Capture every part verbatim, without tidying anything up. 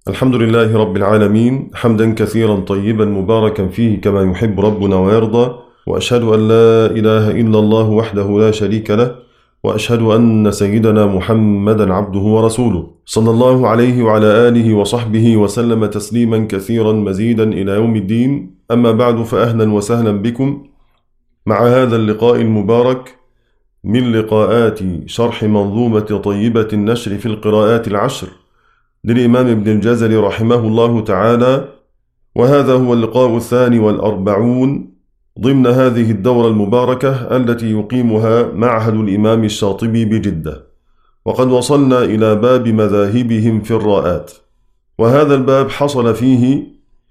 الحمد لله رب العالمين، حمدا كثيرا طيبا مباركا فيه كما يحب ربنا ويرضى، وأشهد أن لا إله إلا الله وحده لا شريك له، وأشهد أن سيدنا محمدا عبده ورسوله صلى الله عليه وعلى آله وصحبه وسلم تسليما كثيرا مزيدا إلى يوم الدين. أما بعد، فأهلا وسهلا بكم مع هذا اللقاء المبارك من لقاءات شرح منظومة طيبة النشر في القراءات العشر للإمام ابن الجزري رحمه الله تعالى، وهذا هو اللقاء الثاني والأربعون ضمن هذه الدورة المباركة التي يقيمها معهد الإمام الشاطبي بجدة، وقد وصلنا إلى باب مذاهبهم في الراءات، وهذا الباب حصل فيه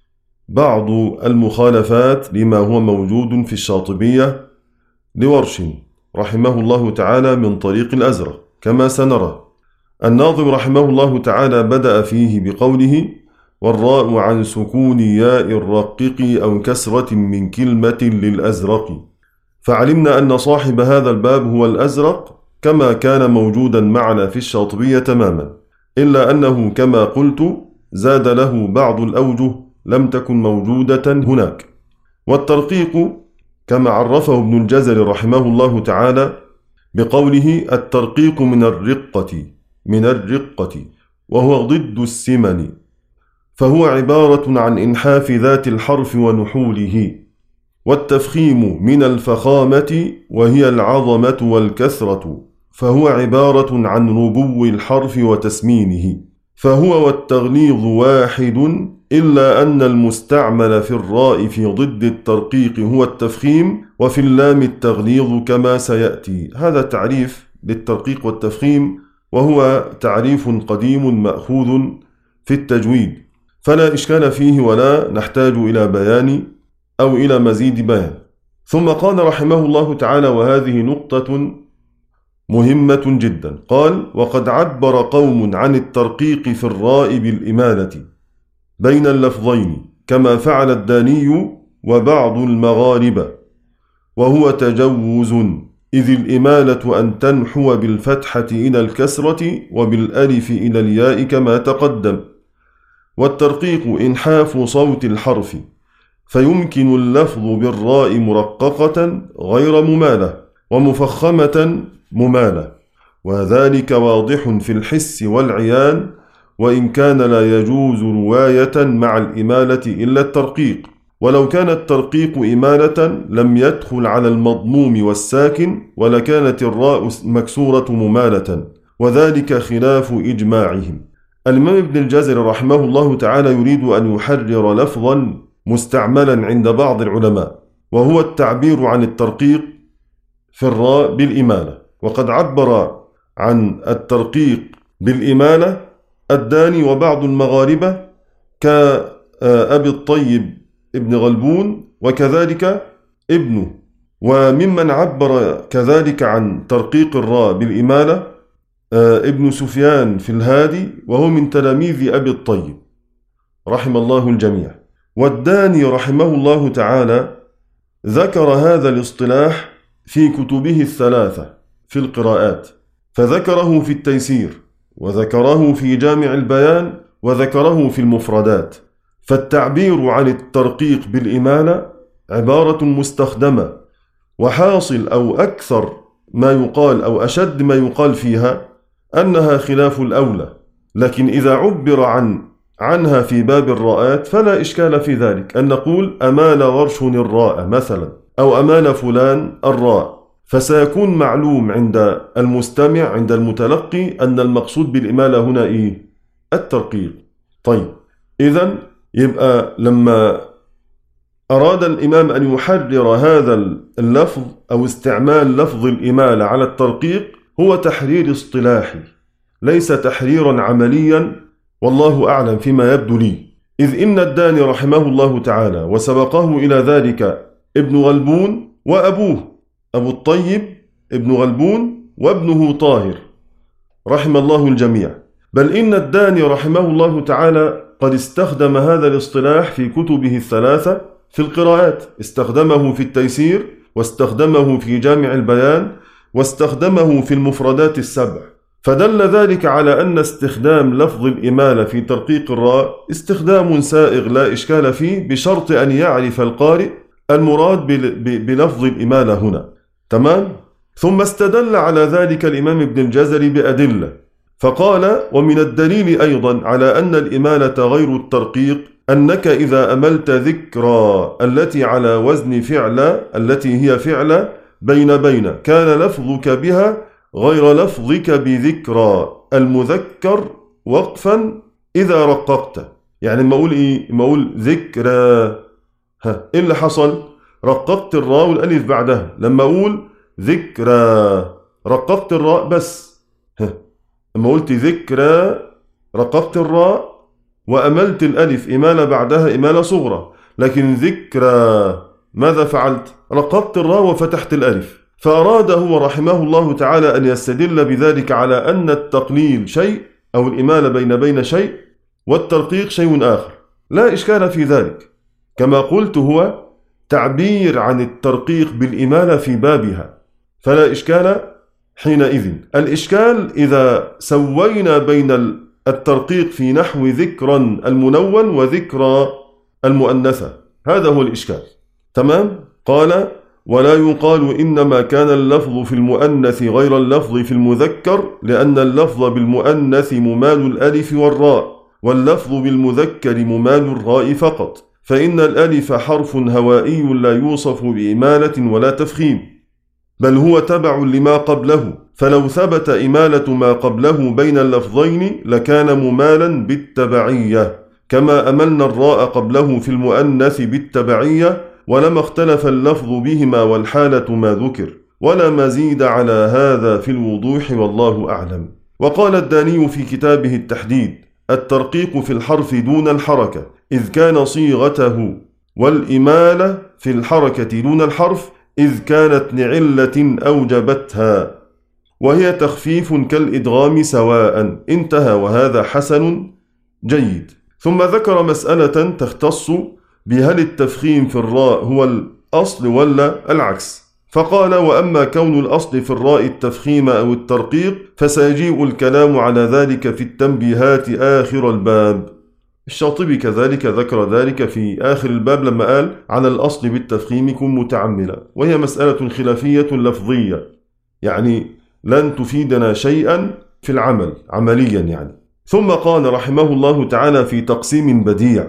بعض المخالفات لما هو موجود في الشاطبية لورش رحمه الله تعالى من طريق الأزرق كما سنرى. الناظم رحمه الله تعالى بدأ فيه بقوله: والراء عن سكون ياء الرقق أو كسرة من كلمة للأزرق. فعلمنا أن صاحب هذا الباب هو الأزرق كما كان موجودا معنا في الشاطبية تماما، إلا أنه كما قلت زاد له بعض الأوجه لم تكن موجودة هناك. والترقيق كما عرفه ابن الجزري رحمه الله تعالى بقوله: الترقيق من الرقة من الرقة وهو ضد السمن، فهو عبارة عن إنحاف ذات الحرف ونحوله. والتفخيم من الفخامة وهي العظمة والكثرة، فهو عبارة عن ربو الحرف وتسمينه. فهو والتغليظ واحد، إلا أن المستعمل في الراء في ضد الترقيق هو التفخيم، وفي اللام التغليظ كما سيأتي. هذا تعريف للترقيق والتفخيم، وهو تعريف قديم مأخوذ في التجويد، فلا إشكال فيه ولا نحتاج إلى بيان أو إلى مزيد بيان. ثم قال رحمه الله تعالى، وهذه نقطة مهمة جدا، قال: وقد عبر قوم عن الترقيق في الراء بالإمالة بين اللفظين كما فعل الداني وبعض المغاربة، وهو تجوز، إذ الإمالة أن تنحو بالفتحة إلى الكسرة وبالألف إلى الياء كما تقدم. والترقيق إنحاف صوت الحرف، فيمكن اللفظ بالراء مرققة غير ممالة ومفخمة ممالة، وذلك واضح في الحس والعيان، وإن كان لا يجوز رواية مع الإمالة إلا الترقيق. ولو كان الترقيق إمالة لم يدخل على المضموم والساكن، ولكانت الراء مكسورة ممالة، وذلك خلاف إجماعهم. الإمام ابن الجزري رحمه الله تعالى يريد أن يحرر لفظا مستعملا عند بعض العلماء، وهو التعبير عن الترقيق في الراء بالإمالة. وقد عبر عن الترقيق بالإمالة الداني وبعض المغاربة كأبي الطيب ابن غلبون، وكذلك ابنه. وممن عبر كذلك عن ترقيق الراء بالإمالة ابن سفيان في الهادي، وهو من تلاميذ أبي الطيب رحم الله الجميع. والداني رحمه الله تعالى ذكر هذا الاصطلاح في كتبه الثلاثة في القراءات، فذكره في التيسير، وذكره في جامع البيان، وذكره في المفردات. فالتعبير عن الترقيق بالإمالة عبارة مستخدمة، وحاصل أو أكثر ما يقال أو أشد ما يقال فيها أنها خلاف الأولى، لكن إذا عبر عن عنها في باب الراءات فلا إشكال في ذلك، أن نقول أمال ورش الراء مثلا، أو أمال فلان الراء، فسيكون معلوم عند المستمع عند المتلقي أن المقصود بالإمالة هنا إيه؟ الترقيق. طيب، إذن يبقى لما أراد الإمام أن يحرر هذا اللفظ أو استعمال لفظ الإمالة على الترقيق هو تحرير اصطلاحي، ليس تحريرا عمليا، والله أعلم فيما يبدو لي. إذ إن الداني رحمه الله تعالى وسبقه إلى ذلك ابن غلبون وأبوه أبو الطيب ابن غلبون وابنه طاهر رحم الله الجميع، بل إن الداني رحمه الله تعالى قد استخدم هذا الاصطلاح في كتبه الثلاثة في القراءات، استخدمه في التيسير، واستخدمه في جامع البيان، واستخدمه في المفردات السبع، فدل ذلك على أن استخدام لفظ الإمالة في ترقيق الراء استخدام سائغ لا إشكال فيه، بشرط أن يعرف القارئ المراد بلفظ الإمالة هنا. تمام؟ ثم استدل على ذلك الإمام ابن الجزري بأدلة، فقال: ومن الدليل أيضا على أن الإمالة غير الترقيق أنك إذا أملت ذكرى التي على وزن فعل التي هي فعل بين بين كان لفظك بها غير لفظك بذكرى المذكر وقفا إذا رققت. يعني ما أقول إيه؟ ما أقول ذكرى، ها إيه اللي حصل؟ رققت الراء والألف بعدها. لما أقول ذكرى رققت الراء بس، ها لما قلت ذكرى رققت الراء وأملت الألف إمالة بعدها إمالة صغرى. لكن ذكرى ماذا فعلت؟ رققت الراء وفتحت الألف. فأراد هو رحمه الله تعالى أن يستدل بذلك على أن التقليل شيء أو الإمالة بين بين شيء والترقيق شيء آخر، لا إشكال في ذلك. كما قلت هو تعبير عن الترقيق بالإمالة في بابها، فلا إشكال حينئذ. الإشكال إذا سوينا بين الترقيق في نحو ذكرا المنون وذكرى المؤنثة، هذا هو الإشكال. تمام؟ قال: ولا يقال إنما كان اللفظ في المؤنث غير اللفظ في المذكر، لأن اللفظ بالمؤنث ممال الألف والراء، واللفظ بالمذكر ممال الراء فقط، فإن الألف حرف هوائي لا يوصف بإمالة ولا تفخيم، بل هو تبع لما قبله، فلو ثبت إمالة ما قبله بين اللفظين لكان ممالا بالتبعية، كما أملنا الراء قبله في المؤنث بالتبعية، ولما اختلف اللفظ بهما والحالة ما ذكر، ولا مزيد على هذا في الوضوح، والله أعلم. وقال الداني في كتابه التحديد: الترقيق في الحرف دون الحركة، إذ كان صيغته، والإمالة في الحركة دون الحرف، إذ كانت لعلة أوجبتها، وهي تخفيف كالإدغام سواء. انتهى، وهذا حسن جيد. ثم ذكر مسألة تختص بهل التفخيم في الراء هو الأصل ولا العكس، فقال: وأما كون الأصل في الراء التفخيم أو الترقيق فسيجيء الكلام على ذلك في التنبيهات آخر الباب. الشاطبي كذلك ذكر ذلك في آخر الباب لما قال: على الأصل بالتفخيم كن متعملا، وهي مسألة خلافية لفظية، يعني لن تفيدنا شيئا في العمل عمليا يعني. ثم قال رحمه الله تعالى في تقسيم بديع: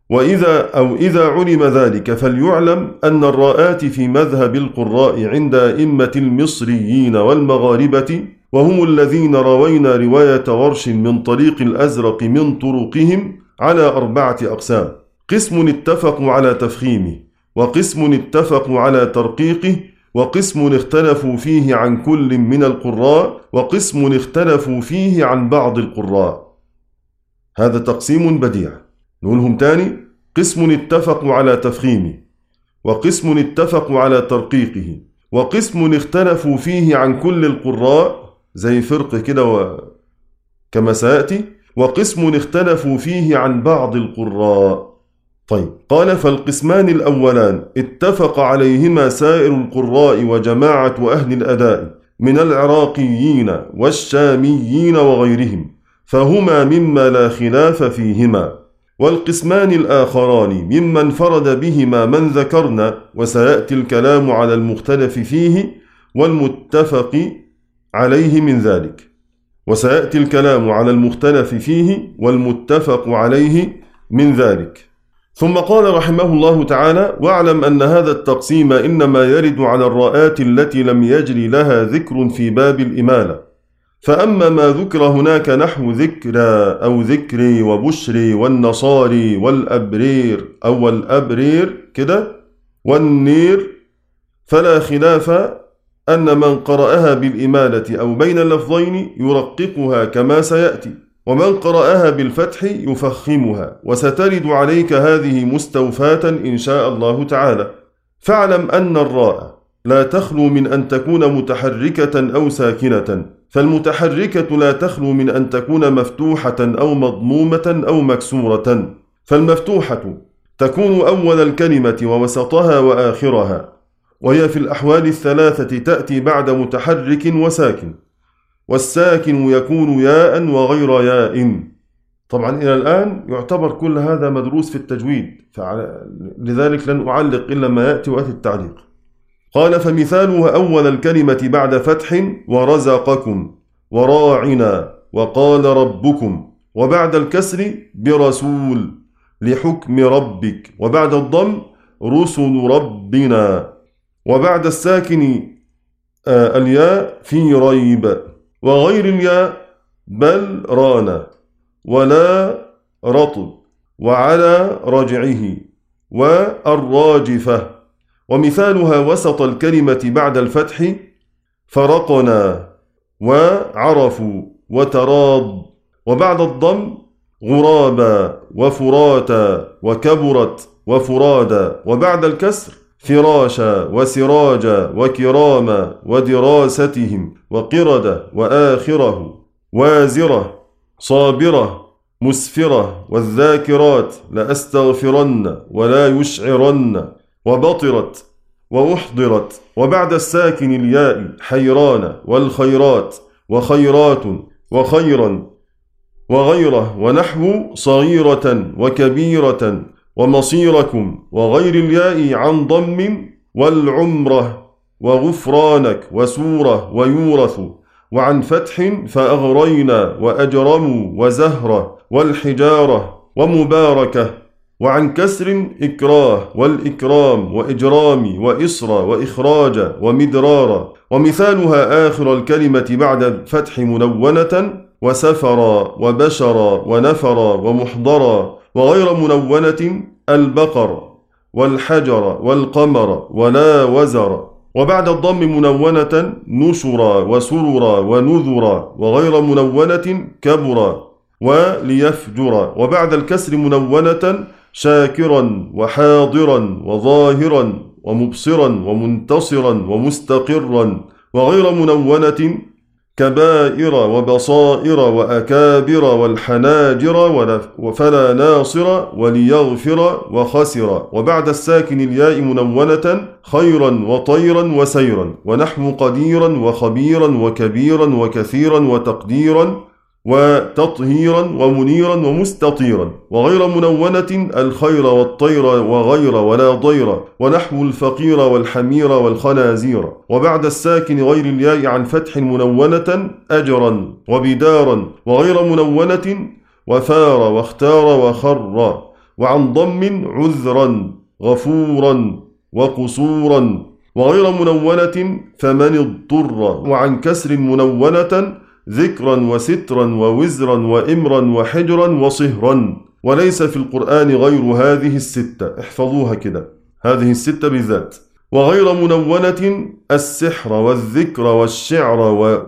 وإذا أو إذا علم ذلك فليعلم أن الراءات في مذهب القراء عند أئمة المصريين والمغاربة، وهم الذين روينا رواية ورش من طريق الأزرق من طرقهم، على أربعة أقسام: قسم اتفقوا على تفخيمه، وقسم اتفقوا على ترقيقه، وقسم اختلفوا فيه عن كل من القراء، وقسم اختلفوا فيه عن بعض القراء. هذا تقسيم بديع. نقولهم تاني: قسم اتفقوا على تفخيمه، وقسم اتفقوا على ترقيقه، وقسم اختلفوا فيه عن كل القراء زي فرق كده كما سيأتي، وقسم اختلفوا فيه عن بعض القراء. طيب، قال: فالقسمان الأولان اتفق عليهما سائر القراء وجماعة أهل الأداء من العراقيين والشاميين وغيرهم، فهما مما لا خلاف فيهما. والقسمان الآخران ممن انفرد بهما من ذكرنا، وسيأتي الكلام على المختلف فيه والمتفق عليه من ذلك وسيأتي الكلام على المختلف فيه والمتفق عليه من ذلك. ثم قال رحمه الله تعالى: واعلم أن هذا التقسيم إنما يرد على الراءات التي لم يجري لها ذكر في باب الإمالة، فأما ما ذكر هناك نحو ذكرى أو ذكري وبشري والنصاري والأبرير أو الأبرير كده والنير، فلا خلاف أن من قرأها بالإمالة أو بين اللفظين يرققها كما سيأتي، ومن قرأها بالفتح يفخمها، وسترد عليك هذه مستوفاة إن شاء الله تعالى. فاعلم أن الراء لا تخلو من أن تكون متحركة أو ساكنة، فالمتحركة لا تخلو من أن تكون مفتوحة أو مضمومة أو مكسورة. فالمفتوحة تكون أول الكلمة ووسطها وآخرها، وهي في الأحوال الثلاثة تأتي بعد متحرك وساكن. والساكن يكون ياء وغير ياء. طبعا إلى الآن يعتبر كل هذا مدروس في التجويد، لذلك لن أعلق إلا ما يأتي وأتي التعليق. قال فمثاله أول الكلمة بعد فتح ورزقكم وراعنا وقال ربكم، وبعد الكسر برسول لحكم ربك، وبعد الضم رسل ربنا، وبعد الساكن آه الياء في ريب، وغير الياء بل رانا ولا رطب وعلى رجعه والراجفة. ومثالها وسط الكلمة بعد الفتح فرقنا وعرفوا وتراض، وبعد الضم غرابا وفراتا وكبرت وفرادا، وبعد الكسر فراشا وسراجا وكراما ودراستهم وقرد وآخره وازرة صابرة مسفرة والذاكرات لأستغفرن ولا يشعرن وبطرت وأحضرت، وبعد الساكن الياء حيران والخيرات وخيرات وخيرا وغيره، ونحو صغيرة وكبيرة ومصيركم، وغير الياء عن ضم والعمرة وغفرانك وسورة ويورث، وعن فتح فأغرينا وأجرموا وزهرة والحجارة ومباركة، وعن كسر إكراه والإكرام وإجرام وإسرى وإخراج ومدرارا. ومثالها آخر الكلمة بعد فتح منونة وسفرا وبشرا ونفرا ومحضرا، وغير منونة البقر والحجر والقمر ولا وزر، وبعد الضم منونة نشرا وسررا ونذرا، وغير منونة كبرا وليفجرا، وبعد الكسر منونة شاكرا وحاضرا وظاهرا ومبصرا ومنتصرا ومستقرا، وغير منونة كبائر وبصائر وأكابر والحناجر وفلا ناصر وليغفر وخسر، وبعد الساكن الياء منونة خيرا وطيرا وسيرا، ونحو قديرا وخبيرا وكبيرا وكثيرا وتقديرا وتطهيرا ومنيرا ومستطيرا، وغير منونة الخير والطير وغير ولا ضير، ونحو الفقير والحمير والخنازير، وبعد الساكن غير الياء عن فتح منونة أجرا وبدارا، وغير منونة وفار واختار وخر، وعن ضم عذرا غفورا وقصورا، وغير منونة فمن اضطر، وعن كسر منونة ذكرا وسترا ووزرا وإمرا وحجرا وصهرا. وليس في القرآن غير هذه الستة، احفظوها كده، هذه الستة بالذات. وغير منونة السحر والذكر والشعر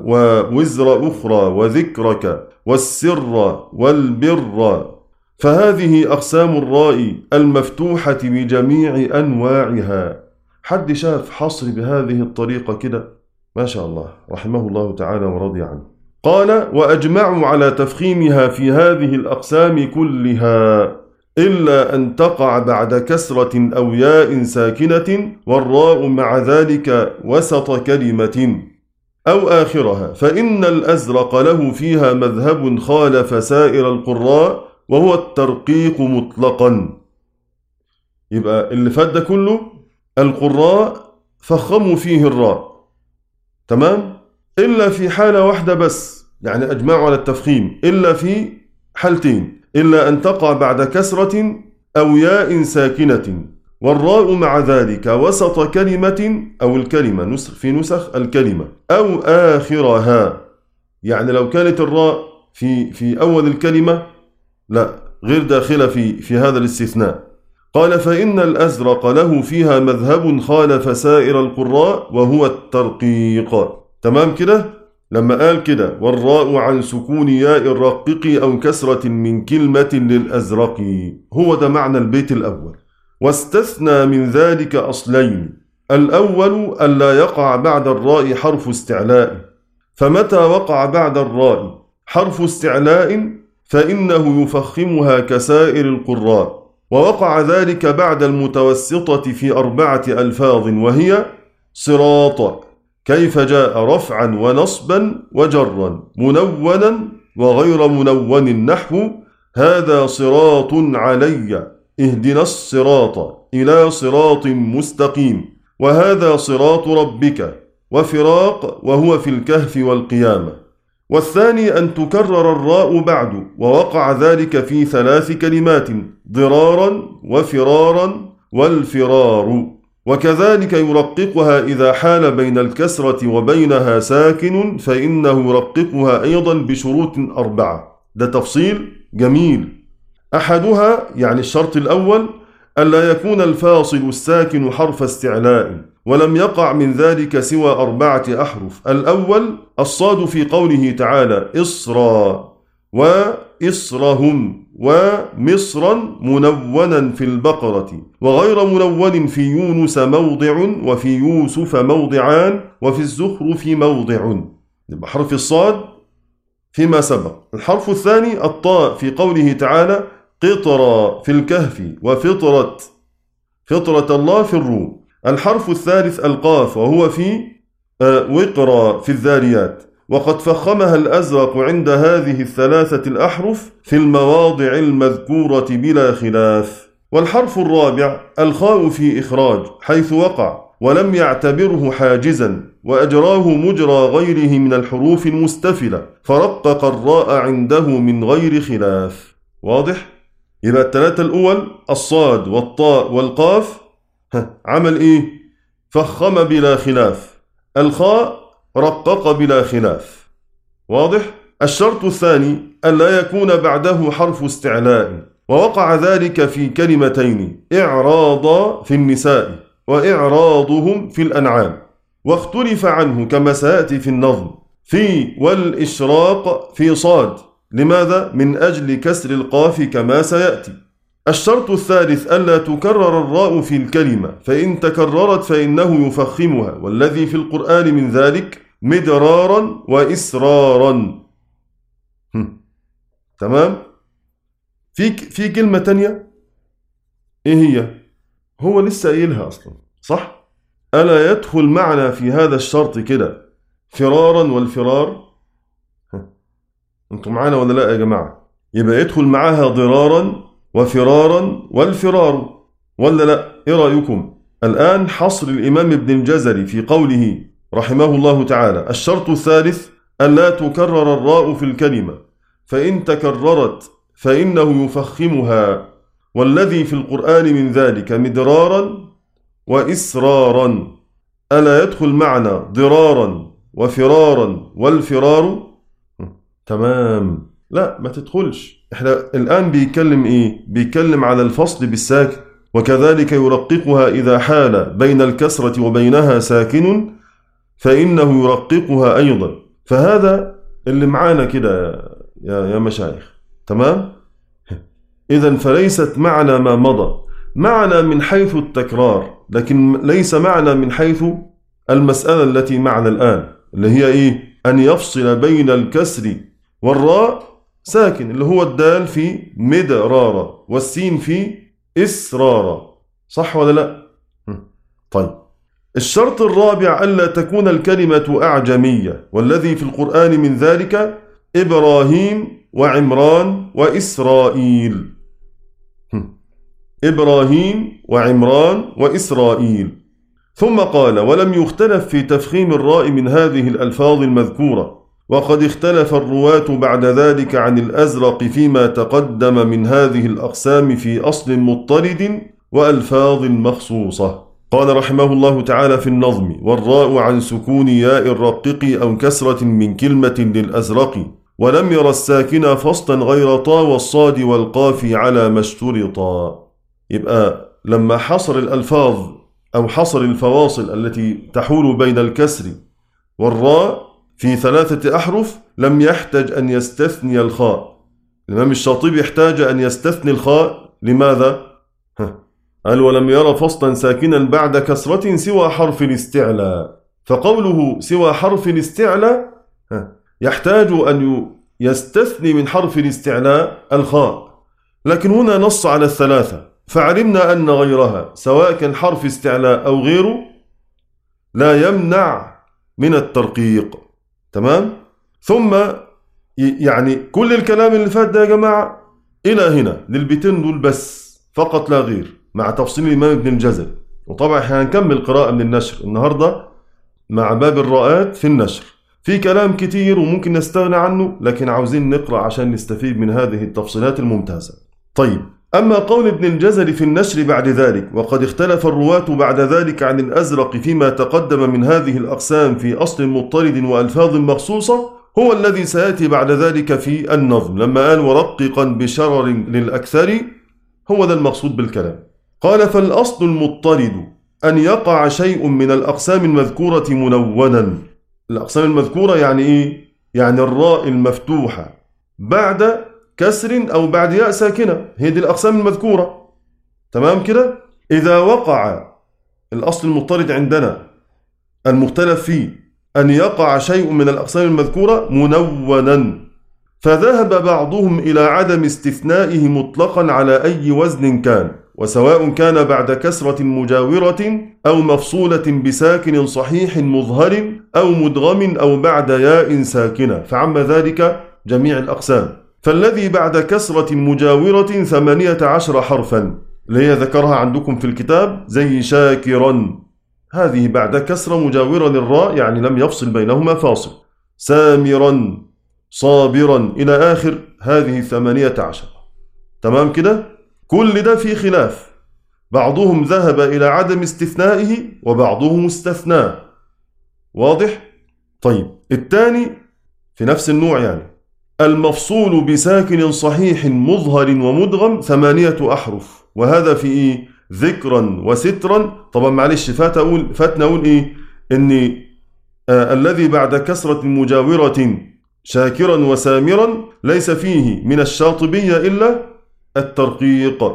ووزر أخرى وذكرك والسر والبر. فهذه أقسام الراء المفتوحة بجميع أنواعها. حد شاف حصر بهذه الطريقة كده؟ ما شاء الله، رحمه الله تعالى ورضي عنه. قال وأجمعوا على تفخيمها في هذه الأقسام كلها إلا أن تقع بعد كسرة أو ياء ساكنة والراء مع ذلك وسط كلمة أو آخرها، فإن الأزرق له فيها مذهب خالف سائر القراء وهو الترقيق مطلقا. يبقى اللي فات ده كله القراء فخموا فيه الراء، تمام؟ إلا في حالة واحدة بس، يعني أجمعوا على التفخيم إلا في حالتين: إلا أن تقع بعد كسرة أو ياء ساكنة والراء مع ذلك وسط كلمة أو الكلمة، نسخ في نسخ الكلمة أو آخرها. يعني لو كانت الراء في في أول الكلمة لا، غير داخلة في في هذا الاستثناء. قال فإن الأزرق له فيها مذهب خالف سائر القراء وهو الترقيق. تمام كده؟ لما قال كده والراء عن سكون ياء الرقق أو كسرة من كلمة للأزرق، هو ده معنى البيت الأول. واستثنى من ذلك أصلين: الأول ألا يقع بعد الراء حرف استعلاء، فمتى وقع بعد الراء حرف استعلاء فإنه يفخمها كسائر القراء، ووقع ذلك بعد المتوسطة في أربعة ألفاظ وهي صراط كيف جاء رفعا ونصبا وجرا منونا وغير منون نحو هذا صراط علي اهدنا الصراط إلى صراط مستقيم وهذا صراط ربك وفراق وهو في الكهف والقيامة. والثاني أن تكرر الراء بعد، ووقع ذلك في ثلاث كلمات: ضرارا وفرارا والفرار. وكذلك يرققها إذا حال بين الكسرة وبينها ساكن فإنه يرققها أيضا بشروط أربعة. ده تفصيل جميل. أحدها يعني الشرط الأول ألا يكون الفاصل الساكن حرف استعلاء، ولم يقع من ذلك سوى أربعة أحرف. الأول الصاد في قوله تعالى إصرا وإصرهم ومصرا منونا في البقرة وغير منون في يونس موضع وفي يوسف موضعان وفي الزخرف موضع. حرف الصاد فيما سبق. الحرف الثاني الطاء في قوله تعالى قطرا في الكهف وفطرة فطرة الله في الروم. الحرف الثالث القاف وهو في وقرا في الذاريات، وقد فخمها الأزرق عند هذه الثلاثة الأحرف في المواضع المذكورة بلا خلاف. والحرف الرابع الخاء في إخراج حيث وقع ولم يعتبره حاجزا وأجراه مجرى غيره من الحروف المستفلة فرقق الراء عنده من غير خلاف. واضح؟ يبقى الثلاثة الأول الصاد والطاء والقاف عمل إيه؟ فخم بلا خلاف. الخاء رقق بلا خلاف. واضح؟ الشرط الثاني ألا يكون بعده حرف استعلاء، ووقع ذلك في كلمتين: إعراض في النساء وإعراضهم في الأنعام، واختلف عنه كما سيأتي في النظم في والإشراق في صاد. لماذا؟ من أجل كسر القاف كما سيأتي. الشرط الثالث ألا تكرر الراء في الكلمة، فإن تكررت فإنه يفخمها، والذي في القرآن من ذلك مدرارا وإسرارا. تمام؟ في في كلمة تانية إيه هي؟ هو لسه قايلها أصلا، صح؟ ألا يدخل معنا في هذا الشرط كده فرارا والفرار؟ أنتم معانا ولا لا يا جماعة؟ يبقى يدخل معاها ضرارا وفرارا والفرار ولا لا؟ إيه رأيكم؟ الآن حصر الإمام ابن الجزري في قوله رحمه الله تعالى: الشرط الثالث ألا تكرر الراء في الكلمة، فإن تكررت فإنه يفخمها، والذي في القرآن من ذلك مدرارا وإسرارا. ألا يدخل معنا ضرارا وفرارا والفرار؟ تمام. لا ما تدخلش. احنا الآن بيتكلم ايه؟ بيتكلم على الفصل بالساكن. وكذلك يرققها إذا حال بين الكسرة وبينها ساكن فإنه يرققها أيضا. فهذا اللي معانا كده يا يا مشايخ. تمام؟ إذن فليست معنى ما مضى، معنى من حيث التكرار، لكن ليس معنى من حيث المسألة التي معنا الآن، اللي هي إيه؟ أن يفصل بين الكسر والراء ساكن، اللي هو الدال في مدرارة والسين في إسرارة. صح ولا لا؟ طيب. الشرط الرابع ألا تكون الكلمة أعجمية، والذي في القرآن من ذلك إبراهيم وعمران وإسرائيل. إبراهيم وعمران وإسرائيل. ثم قال: ولم يختلف في تفخيم الراء من هذه الألفاظ المذكورة، وقد اختلف الرواة بعد ذلك عن الأزرق فيما تقدم من هذه الأقسام في أصل مضطرد وألفاظ مخصوصة. قال رحمه الله تعالى في النظم: والراء عن سكون ياء الرقق أو كسرة من كلمة للأزرق، ولم ير الساكن فصلا غير طا والصاد والقاف على ما اشترطا. يبقى لما حصر الألفاظ أو حصر الفواصل التي تحول بين الكسر والراء في ثلاثة أحرف لم يحتج أن يستثني الخاء. الإمام الشاطبي احتاج أن يستثني الخاء. لماذا؟ قال: ولم ير فصلا ساكنا بعد كسرة سوى حرف الاستعلاء. فقوله سوى حرف الاستعلاء يحتاج أن يستثني من حرف الاستعلاء الخاء، لكن هنا نص على الثلاثة، فعلمنا أن غيرها سواء كان حرف استعلاء أو غيره لا يمنع من الترقيق. تمام؟ ثم يعني كل الكلام اللي فات ده يا جماعة إلى هنا للبيتين دول بس فقط لا غير، مع تفصيل الإمام ابن الجزري. وطبعا احنا هنكمل قراءة من النشر النهاردة مع باب الراءات في النشر. في كلام كتير وممكن نستغنى عنه، لكن عاوزين نقرأ عشان نستفيد من هذه التفصيلات الممتازة. طيب، أما قول ابن الجزري في النشر بعد ذلك: وقد اختلف الرواة بعد ذلك عن الأزرق فيما تقدم من هذه الأقسام في أصل مضطرد وألفاظ مخصوصة، هو الذي سيأتي بعد ذلك في النظم لما قال: ورققا بشرر للأكثر، هو ده المقصود بالكلام. قال: فالأصل المضطرد أن يقع شيء من الأقسام المذكورة منونا. الأقسام المذكورة يعني إيه؟ يعني الراء المفتوحة بعد كسر أو بعد ياء ساكنة، هي دي الأقسام المذكورة. تمام كده؟ إذا وقع الأصل المضطرد عندنا المختلف فيه أن يقع شيء من الأقسام المذكورة منونا، فذهب بعضهم إلى عدم استثنائه مطلقا على أي وزن كان، وسواء كان بعد كسرة مجاورة أو مفصولة بساكن صحيح مظهر أو مدغم أو بعد ياء ساكنة، فعم ذلك جميع الأقسام. فالذي بعد كسرة مجاورة ثمانية عشر حرفا اللي هي ذكرها عندكم في الكتاب، زي شاكرا، هذه بعد كسرة مجاورة للراء يعني لم يفصل بينهما فاصل. سامرا، صابرا إلى آخر هذه ثمانية عشر. تمام كده؟ كل ده في خلاف، بعضهم ذهب إلى عدم استثنائه وبعضهم استثناه. واضح؟ طيب، الثاني في نفس النوع يعني المفصول بساكن صحيح مظهر ومدغم ثمانية أحرف، وهذا في إيه؟ ذكرا وسترا. طبعا معلش فات أقول فاتنا أقول إيه؟ إن آه الذي بعد كسرة مجاورة شاكرا وسامرا ليس فيه من الشاطبية إلا الترقيق،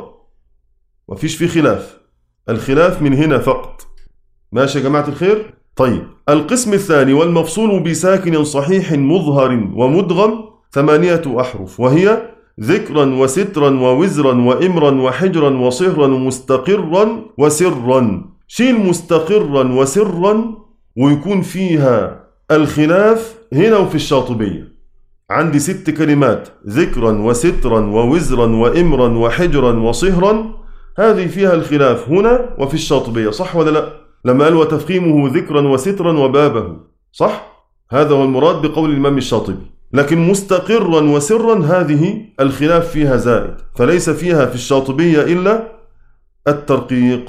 وفيش فيه خلاف، الخلاف من هنا فقط. ماشي يا جماعة الخير؟ طيب، القسم الثاني والمفصول بساكن صحيح مظهر ومدغم ثمانية أحرف، وهي ذكرا وسترا ووزرا وإمرا وحجرا وصهرا ومستقرا وسرا. شيل مستقرا وسرا ويكون فيها الخلاف هنا وفي الشاطبية. عندي ست كلمات: ذكرا وسترا ووزرا وإمرا وحجرا وصهرا، هذه فيها الخلاف هنا وفي الشاطبية، صح ولا لا؟ لما قال: وتفخيمه ذكرا وسترا وبابه، صح؟ هذا هو المراد بقول الإمام الشاطبي. لكن مستقرا وسرا هذه الخلاف فيها زائد، فليس فيها في الشاطبية إلا الترقيق.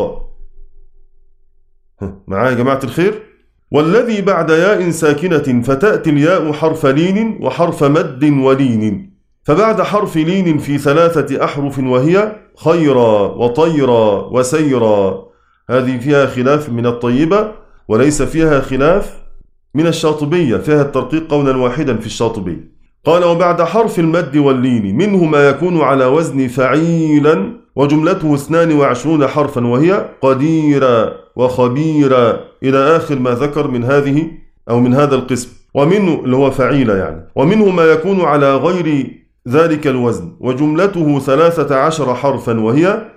معايا يا جماعة الخير؟ والذي بعد ياء ساكنة فتأتي الياء حرف لين وحرف مد ولين، فبعد حرف لين في ثلاثة أحرف، وهي خيرا وطيرا وسيرا، هذه فيها خلاف من الطيبة وليس فيها خلاف من الشاطبية، فيها الترقيق قولا واحدا في الشاطبية. قال: وبعد حرف المد واللين منه ما يكون على وزن فعيلا، وجملته اثنان وعشرون حرفا، وهي قديرا وخبيرا إلى آخر ما ذكر من هذه أو من هذا القسم، ومنه اللي هو فعيلا يعني، ومنه ما يكون على غير ذلك الوزن، وجملته ثلاثة عشر حرفا، وهي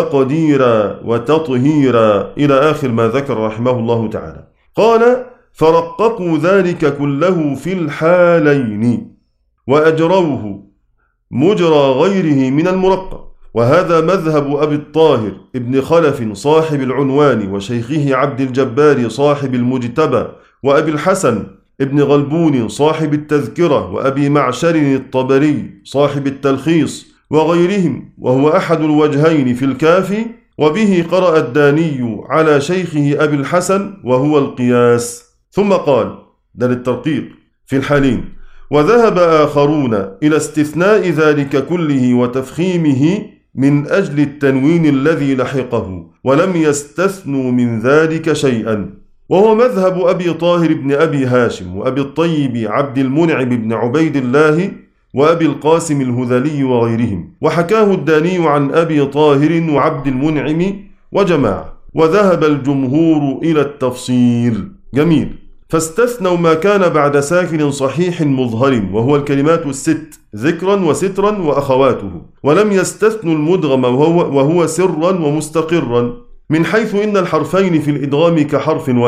تقديرا وتطهيرا إلى آخر ما ذكر رحمه الله تعالى. قال: فرققوا ذلك كله في الحالين وأجروه مجرى غيره من المرقق، وهذا مذهب أبي الطاهر ابن خلف صاحب العنوان، وشيخه عبد الجبار صاحب المجتبى، وأبي الحسن ابن غلبون صاحب التذكرة، وأبي معشر الطبري صاحب التلخيص، وغيرهم، وهو أحد الوجهين في الكافي. وبه قرأ الداني على شيخه أبي الحسن، وهو القياس. ثم قال: ده للترقيق في الحالين: وذهب آخرون إلى استثناء ذلك كله وتفخيمه من أجل التنوين الذي لحقه، ولم يستثنوا من ذلك شيئا، وهو مذهب أبي طاهر بن أبي هاشم، وأبي الطيب عبد المنعم بن عبيد الله، وأبي القاسم الهذلي وغيرهم. وحكاه الداني عن أبي طاهر وعبد المنعم وجماعة، وذهب الجمهور إلى التفصيل. جميل. فاستثنوا ما كان بعد ساكن صحيح مظهر، وهو الكلمات الست: ذكرا وسترا وأخواته، ولم يستثنوا المدغم وهو, وهو سرا ومستقرا، من حيث إن الحرفين في الإدغام كحرف واحد،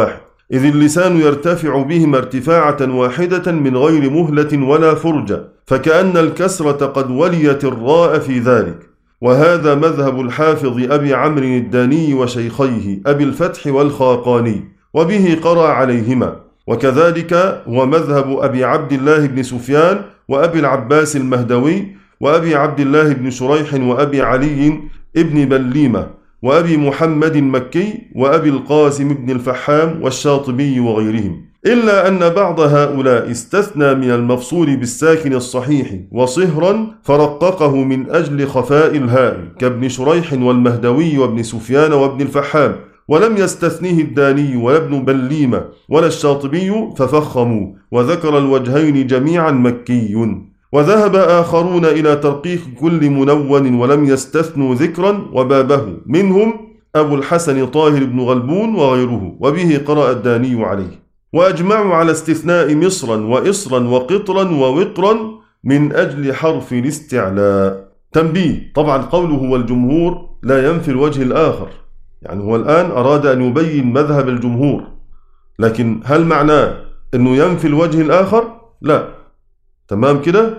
إذ اللسان يرتفع بهما ارتفاعة واحدة من غير مهلة ولا فرجة، فكأن الكسرة قد وليت الراء في ذلك. وهذا مذهب الحافظ أبي عمرو الداني وشيخيه أبي الفتح والخاقاني، وبه قرأ عليهما. وكذلك هو مذهب أبي عبد الله بن سفيان وأبي العباس المهدوي وأبي عبد الله بن شريح وأبي علي ابن بليمة وأبي محمد المكي وأبي القاسم بن الفحام والشاطبي وغيرهم، إلا أن بعض هؤلاء استثنى من المفصول بالساكن الصحيح وصهرا فرققه من أجل خفاء الهاء كابن شريح والمهدوي وابن سفيان وابن الفحام، ولم يستثنيه الداني ولا ابن بليمة ولا الشاطبي ففخموا، وذكر الوجهين جميعا مكي. وذهب آخرون إلى ترقيق كل منون ولم يستثنوا ذكرا وبابه، منهم أبو الحسن طاهر بن غلبون وغيره، وبه قرأ الداني عليه. وأجمعوا على استثناء مصرا وإصرا وقطرا ووقرا من أجل حرف الاستعلاء. تنبيه: طبعا قوله والجمهور لا ينفي الوجه الآخر، يعني هو الآن أراد أن يبين مذهب الجمهور، لكن هل معناه أنه ينفي الوجه الآخر؟ لا. تمام كده؟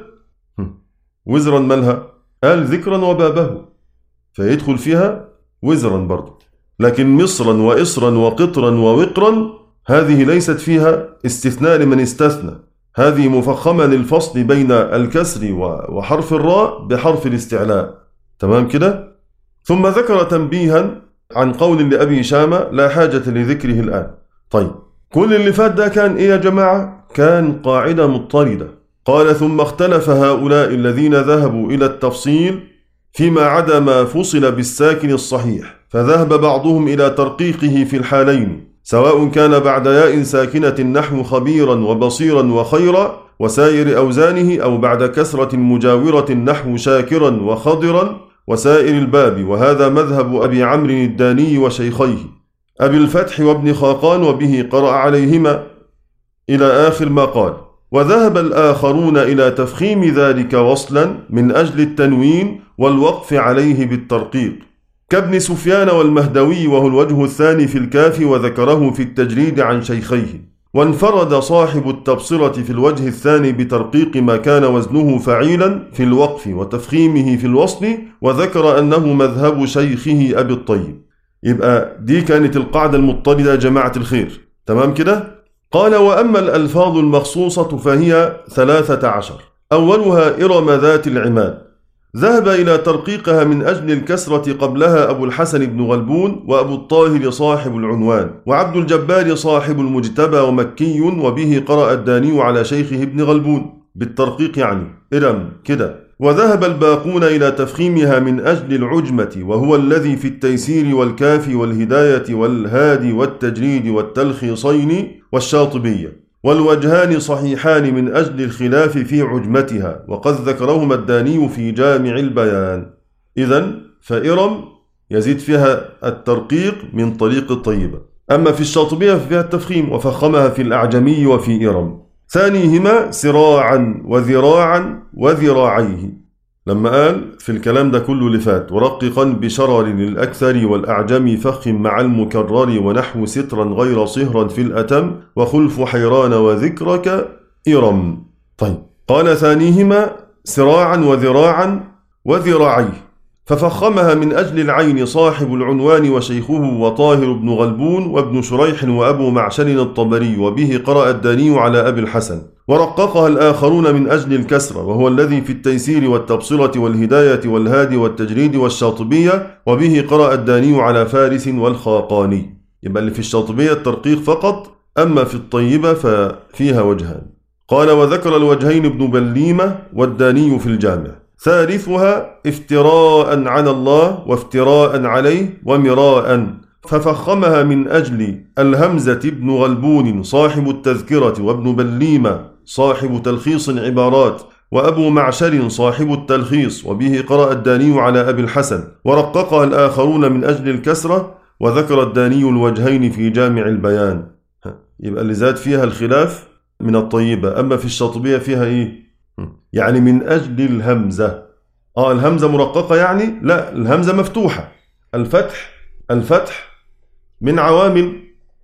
وزرا مالها؟ قال ذكرا وبابه، فيدخل فيها وزرا برضه. لكن مصرا وإصرا وقطرا ووقرا هذه ليست فيها استثناء لمن استثنى، هذه مفخمة للفصل بين الكسر وحرف الراء بحرف الاستعلاء. تمام كده؟ ثم ذكر تنبيها عن قول لأبي شامة لا حاجة لذكره الآن. طيب، كل اللي فات ده كان إيه يا جماعة؟ كان قاعدة مضطردة. قال: ثم اختلف هؤلاء الذين ذهبوا إلى التفصيل فيما عدا ما فصل بالساكن الصحيح، فذهب بعضهم إلى ترقيقه في الحالين، سواء كان بعد ياء ساكنة نحو خبيرا وبصيرا وخيرا وسائر أوزانه، أو بعد كسرة مجاورة نحو شاكرا وخضرا وسائر الباب. وهذا مذهب أبي عمرو الداني وشيخيه أبي الفتح وابن خاقان، وبه قرأ عليهما إلى آخر ما قال. وذهب الآخرون إلى تفخيم ذلك وصلا من أجل التنوين والوقف عليه بالترقيق، كابن سفيان والمهدوي، وهو الوجه الثاني في الكافي، وذكره في التجريد عن شيخيه. وانفرد صاحب التبصرة في الوجه الثاني بترقيق ما كان وزنه فعيلا في الوقف وتفخيمه في الوصل، وذكر أنه مذهب شيخه أبي الطيب. يبقى دي كانت القاعدة المضطردة يا جماعة الخير. تمام كده؟ قال: وأما الألفاظ المخصوصة فهي ثلاثة عشر. أولها إرم ذات العماد، ذهب إلى ترقيقها من أجل الكسرة قبلها أبو الحسن بن غلبون وأبو الطاهر صاحب العنوان وعبد الجبار صاحب المجتبى ومكي، وبه قرأ الداني على شيخه ابن غلبون بالترقيق، يعني إرم كده. وذهب الباقون إلى تفخيمها من أجل العجمة، وهو الذي في التيسير والكافي والهداية والهادي والتجريد والتلخيصين والشاطبية. والوجهان صحيحان من أجل الخلاف في عجمتها، وقد ذكرهما الداني في جامع البيان. إذن فإرم يزيد فيها الترقيق من طريق الطيبة، أما في الشاطبية فيها التفخيم، وفخمها في الأعجمي وفي إرم. ثانيهما سراعا وذراعا وذراعيه، لما قال في الكلام ده كله لفات ورققا بشرر للأكثر والأعجم فخم مع المكرر، ونحو سترا غير صهرا في الأتم وخلف حيران وذكرك إرم. طيب، قال ثانيهما سراعا وذراعا وذراعيه، ففخمها من أجل العين صاحب العنوان وشيخه وطاهر بن غلبون وابن شريح وأبو معشر الطبري، وبه قرأ الداني على أبي الحسن. ورققها الآخرون من أجل الكسرة، وهو الذي في التيسير والتبصرة والهداية والهادي والتجريد والشاطبية، وبه قرأ الداني على فارس والخاقاني. يبقى اللي في الشاطبية الترقيق فقط، أما في الطيبة ففيها وجهان. قال: وذكر الوجهين ابن بليمة والداني في الجامع. ثالثها افتراء على الله وافتراء عليه ومراء، ففخمها من أجل الهمزة ابن غلبون صاحب التذكرة، وابن بليمة صاحب تلخيص العبارات، وأبو معشر صاحب التلخيص، وبه قرأ الداني على أبي الحسن. ورققها الآخرون من أجل الكسرة، وذكر الداني الوجهين في جامع البيان. يبقى اللي زاد فيها الخلاف من الطيبة، أما في الشاطبية فيها إيه؟ يعني من أجل الهمزة. آه الهمزة مرققة يعني؟ لا، الهمزة مفتوحة. الفتح الفتح من عوامل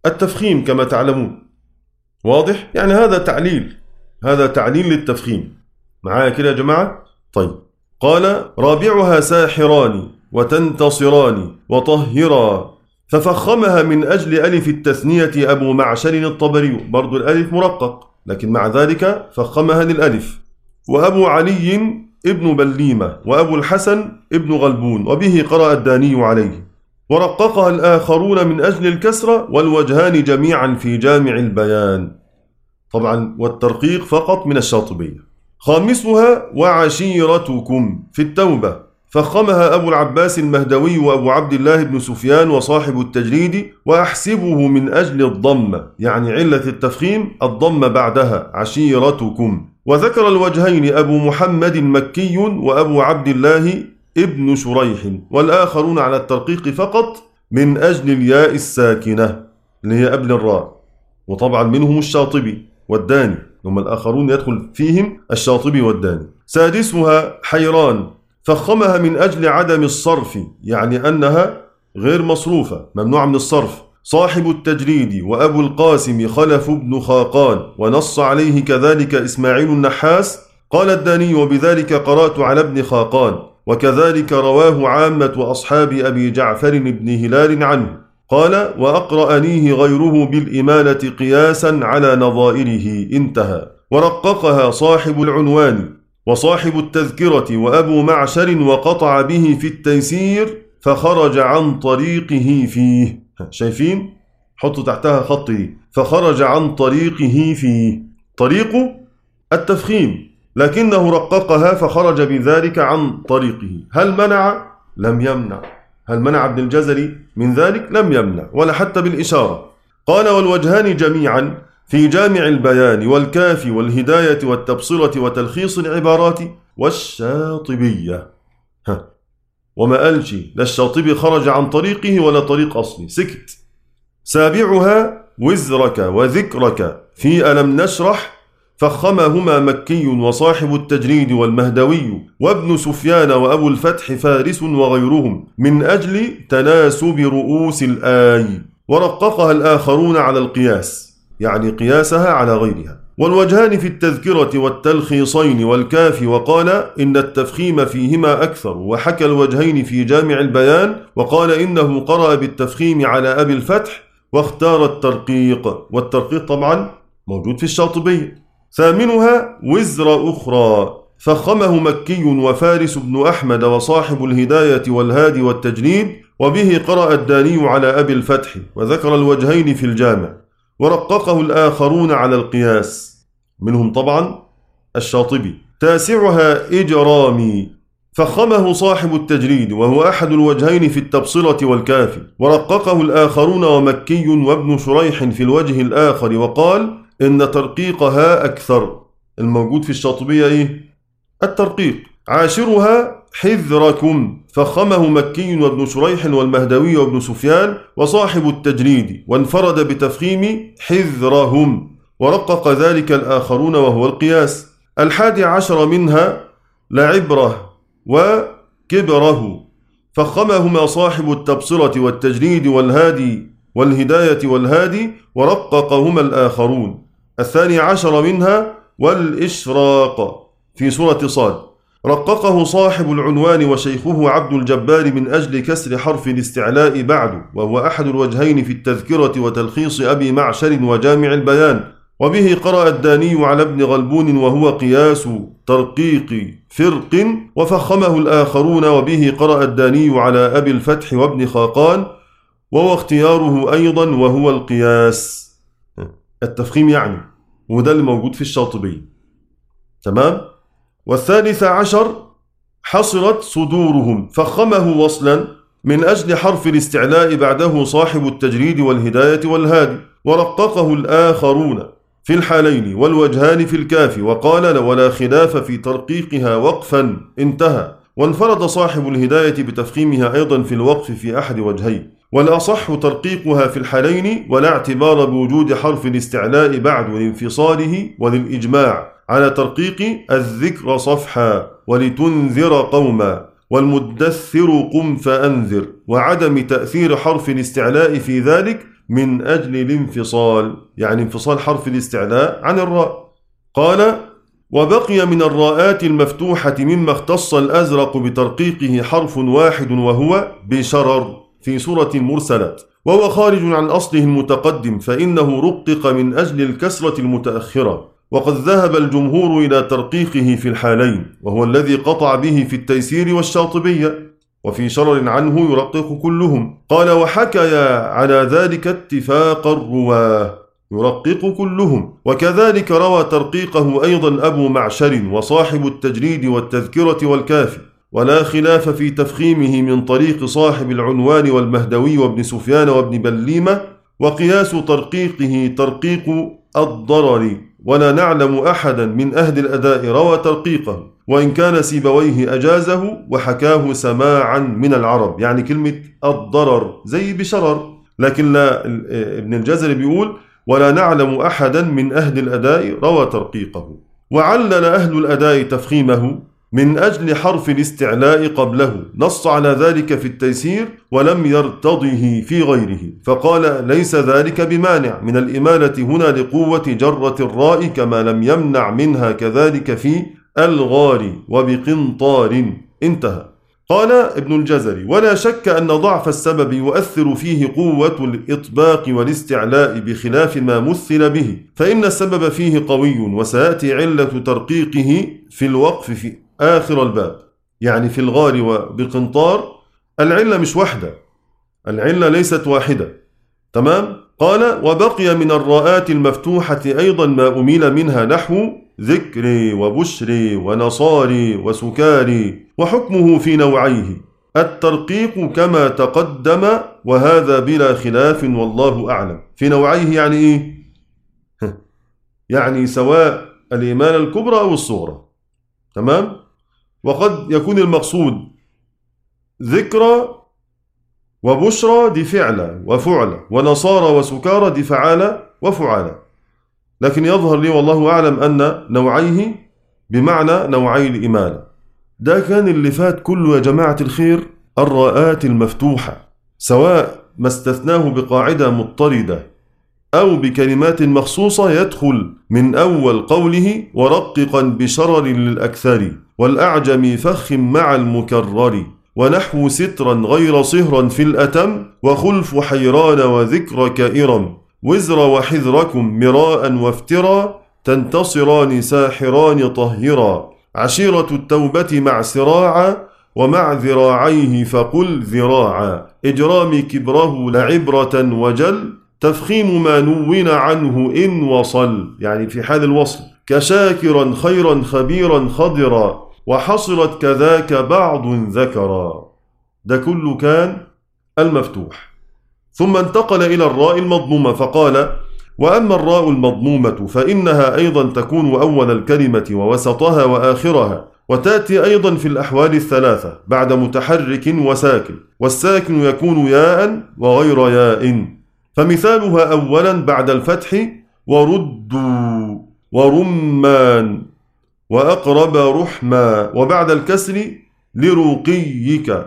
التفخيم كما تعلمون. واضح؟ يعني هذا تعليل، هذا تعليل للتفخيم. معايا كده يا جماعة؟ طيب. قال رابعها ساحران وتنتصران وطهرا، ففخمها من أجل ألف التثنية أبو معشر الطبري، برضو الألف مرقق لكن مع ذلك فخمها للألف. وأبو علي ابن بليمة وأبو الحسن ابن غلبون، وبه قرأ الداني عليه. ورققها الآخرون من أجل الكسرة، والوجهان جميعا في جامع البيان. طبعا والترقيق فقط من الشاطبية. خامسها وعشيرتكم في التوبة، فخمها أبو العباس المهدوي وأبو عبد الله بن سفيان وصاحب التجريد، وأحسبه من أجل الضمة، يعني علة التفخيم الضمة بعدها عشيرتكم. وذكر الوجهين أبو محمد مكي وأبو عبد الله ابن شريح، والآخرون على الترقيق فقط من أجل الياء الساكنة اللي هي قبل الراء، وطبعا منهم الشاطبي والداني، هم الآخرون يدخل فيهم الشاطبي والداني. سادسها حيران، فخمها من أجل عدم الصرف، يعني أنها غير مصروفة ممنوع من الصرف. صاحب التجريد وأبو القاسم خلف بن خاقان، ونص عليه كذلك إسماعيل النحاس. قال الداني وبذلك قرأت على ابن خاقان، وكذلك رواه عامة أصحاب أبي جعفر بن هلال عنه. قال وأقرأنيه غيره بالإمالة قياسا على نظائره، انتهى. ورققها صاحب العنوان وصاحب التذكرة وأبو معشر، وقطع به في التيسير، فخرج عن طريقه فيه. شايفين؟ حطوا تحتها خط دي، فخرج عن طريقه فيه. طريقه التفخيم، لكنه رققها فخرج بذلك عن طريقه. هل منع؟ لم يمنع. هل منع ابن الجزري من ذلك؟ لم يمنع، ولا حتى بالإشارة. قال والوجهان جميعا في جامع البيان والكافي والهداية والتبصرة وتلخيص العبارات والشاطبية. ها. وما قالش لا الشاطبي خرج عن طريقه ولا طريق أصلي، سكت. سابعها وزرك وذكرك في ألم نشرح، فخمهما مكي وصاحب التجريد والمهدوي وابن سفيان وأبو الفتح فارس وغيرهم، من أجل تناسب رؤوس الآي. ورققها الآخرون على القياس، يعني قياسها على غيرها. والوجهان في التذكرة والتلخيصين والكافي، وقال إن التفخيم فيهما أكثر. وحكى الوجهين في جامع البيان، وقال إنه قرأ بالتفخيم على أبي الفتح واختار الترقيق، والترقيق طبعا موجود في الشاطبية. ثامنها وزر أخرى، فخمه مكي وفارس بن أحمد وصاحب الهداية والهادي والتجريد، وبه قرأ الداني على أبي الفتح، وذكر الوجهين في الجامع. ورققه الآخرون على القياس، منهم طبعا الشاطبي. تاسعها إجرامي، فخمه صاحب التجريد، وهو أحد الوجهين في التبصرة والكافي. ورققه الآخرون ومكي وابن شريح في الوجه الآخر، وقال إن ترقيقها أكثر. الموجود في الشاطبية إيه؟ الترقيق. عاشرها حذركم، فخمه مكي وابن شريح والمهدوي وابن سفيان وصاحب التجريد، وانفرد بتفخيم حذرهم، ورقق ذلك الآخرون وهو القياس. الحادي عشر منها لعبره وكبره، فخمهما صاحب التبصرة والتجريد والهادي والهداية والهادي، ورققهما الآخرون. الثاني عشر منها والإشراق في سورة صاد، رققه صاحب العنوان وشيخه عبد الجبار من أجل كسر حرف الاستعلاء بعد، وهو أحد الوجهين في التذكرة وتلخيص أبي معشر وجامع البيان. وبه قرأ الداني على ابن غلبون، وهو قياس ترقيق فرق، وفخمه الآخرون. وبه قرأ الداني على أبي الفتح وابن خاقان، وهو اختياره أيضا وهو القياس. التفخيم يعني، وده اللي موجود في الشاطبي. تمام. والثالث عشر حصرت صدورهم، فخمه وصلا من أجل حرف الاستعلاء بعده صاحب التجريد والهداية والهادي، ورققه الآخرون في الحالين والوجهان في الكافي، وقال ولا خلاف في ترقيقها وقفا، انتهى. وانفرد صاحب الهداية بتفخيمها أيضا في الوقف في أحد وجهين. والأصح ترقيقها في الحالين، ولا اعتبار بوجود حرف الاستعلاء بعد لانفصاله وللإجماع على ترقيق الذكر صفحا ولتنذر قوما والمدثر قم فأنذر، وعدم تأثير حرف الاستعلاء في ذلك من أجل الانفصال، يعني انفصال حرف الاستعلاء عن الراء. قال: وبقي من الراءات المفتوحة مما اختص الأزرق بترقيقه حرف واحد وهو بشرر في سورة المرسلات، وهو خارج عن أصله المتقدم فإنه رقق من أجل الكسرة المتأخرة، وقد ذهب الجمهور إلى ترقيقه في الحالين، وهو الذي قطع به في التيسير والشاطبية، وفي شرر عنه يرقق كلهم. قال: وحكي على ذلك اتفاق الرواه، يرقق كلهم. وكذلك روى ترقيقه أيضا أبو معشر وصاحب التجريد والتذكرة والكافي، ولا خلاف في تفخيمه من طريق صاحب العنوان والمهدوي وابن سفيان وابن بليمة. وقياس ترقيقه ترقيق الضرر، ولا نعلم أحدا من أهل الأداء روى ترقيقه، وإن كان سيبويه أجازه وحكاه سماعا من العرب، يعني كلمة الضرر زي بشرر، لكن لا، ابن الجزري بيقول: ولا نعلم أحدا من أهل الأداء روى ترقيقه. وعلل أهل الأداء تفخيمه من أجل حرف الاستعلاء قبله، نص على ذلك في التيسير ولم يرتضه في غيره، فقال: ليس ذلك بمانع من الإمالة هنا لقوة جرة الراء، كما لم يمنع منها كذلك في الغار وبقنطار. انتهى. قال ابن الجزري: ولا شك أن ضعف السبب يؤثر فيه قوة الإطباق والاستعلاء بخلاف ما مثل به، فإن السبب فيه قوي، وسيأتي علة ترقيقه في الوقف في آخر الباب، يعني في الغار وبقنطار العلة مش واحدة، العلة ليست واحدة. تمام؟ قال: وبقي من الراءات المفتوحة أيضا ما أميل منها نحو ذكري وبشري ونصاري وسكاري، وحكمه في نوعيه الترقيق كما تقدم، وهذا بلا خلاف والله أعلم. في نوعيه يعني إيه؟ يعني سواء الإمالة الكبرى أو الصغرى. تمام؟ وقد يكون المقصود ذكرى وبشرى دي فعلة وفعلة، ونصارى وسكارى دي فعالة وفعالة، لكن يظهر لي والله أعلم أن نوعيه بمعنى نوعي الإمالة. ده كان اللي فات كله يا جماعة الخير الراءات المفتوحة، سواء ما استثناه بقاعدة مضطردة أو بكلمات مخصوصة يدخل من أول قوله ورققا بشرر للأكثر، والأعجم فخم مع المكرر، ونحو سترا غير صهرا في الأتم، وخلف حيران وذكر كائرم، وزر وحذركم مراء وافترا، تنتصران ساحران طهرا، عشيرة التوبة مع سراعا، ومع ذراعيه فقل ذراعا، إجرام كبره لعبرة وجل، تفخيم ما نون عنه إن وصل، يعني في حال الوصل، كشاكرا خيرا خبيرا خضرا، وحصلت كذاك بعض ذكرا. ده كله كان المفتوح. ثم انتقل إلى الراء المضمومة فقال: وأما الراء المضمومة فإنها أيضا تكون أول الكلمة ووسطها وآخرها، وتأتي أيضا في الأحوال الثلاثة بعد متحرك وساكن، والساكن يكون ياء وغير ياء. فمثالها أولا بعد الفتح وردوا ورمان وأقرب رحما، وبعد الكسر لرقيك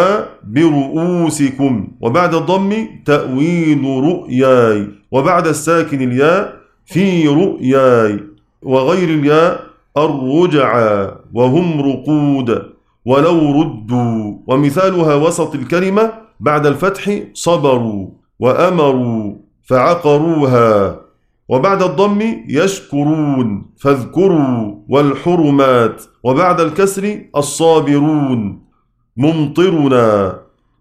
وبرؤوسكم، وبعد الضم تأويل رؤياي، وبعد الساكن الياء في رؤياي، وغير الياء الرجعى وهم رقود ولو ردوا. ومثالها وسط الكلمة بعد الفتح صبروا وأمروا فعقروها، وبعد الضم يشكرون فاذكروا والحرمات، وبعد الكسر الصابرون ممطرنا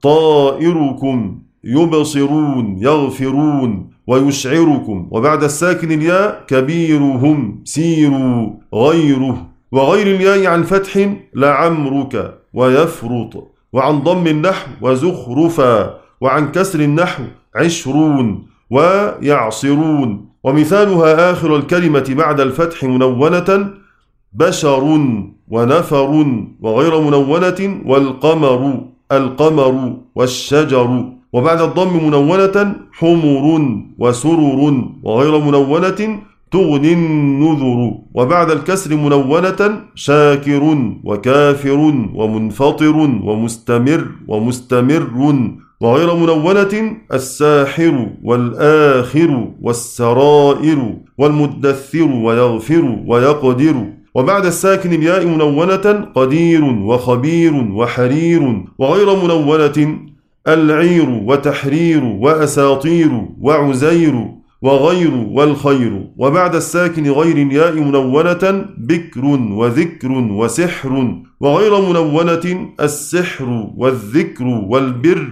طائركم يبصرون يغفرون ويشعركم، وبعد الساكن الياء كبيرهم سيروا غيره، وغير الياء عن فتح لعمرك ويفرط، وعن ضم النحو وزخرفا، وعن كسر النحو عشرون ويعصرون. ومثالها آخر الكلمة بعد الفتح منونة بشر ونفر، وغير منونة والقمر القمر والشجر، وبعد الضم منونة حمر وسرر، وغير منونة تغني النذر، وبعد الكسر منونة شاكر وكافر ومنفطر ومستمر ومستمر وغير منونة الساحر والآخر والسرائر والمدثر ويغفر ويقدر. وبعد الساكن الياء منونة قدير وخبير وحرير. وغير منونة العير وتحرير وأساطير وعزير وغير والخير. وبعد الساكن غير الياء منونة بكر وذكر وسحر. وغير منونة السحر والذكر والبر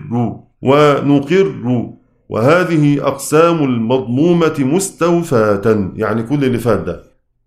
ونقر. وهذه أقسام المضمومة مستوفاة، يعني كل اللي فات ده.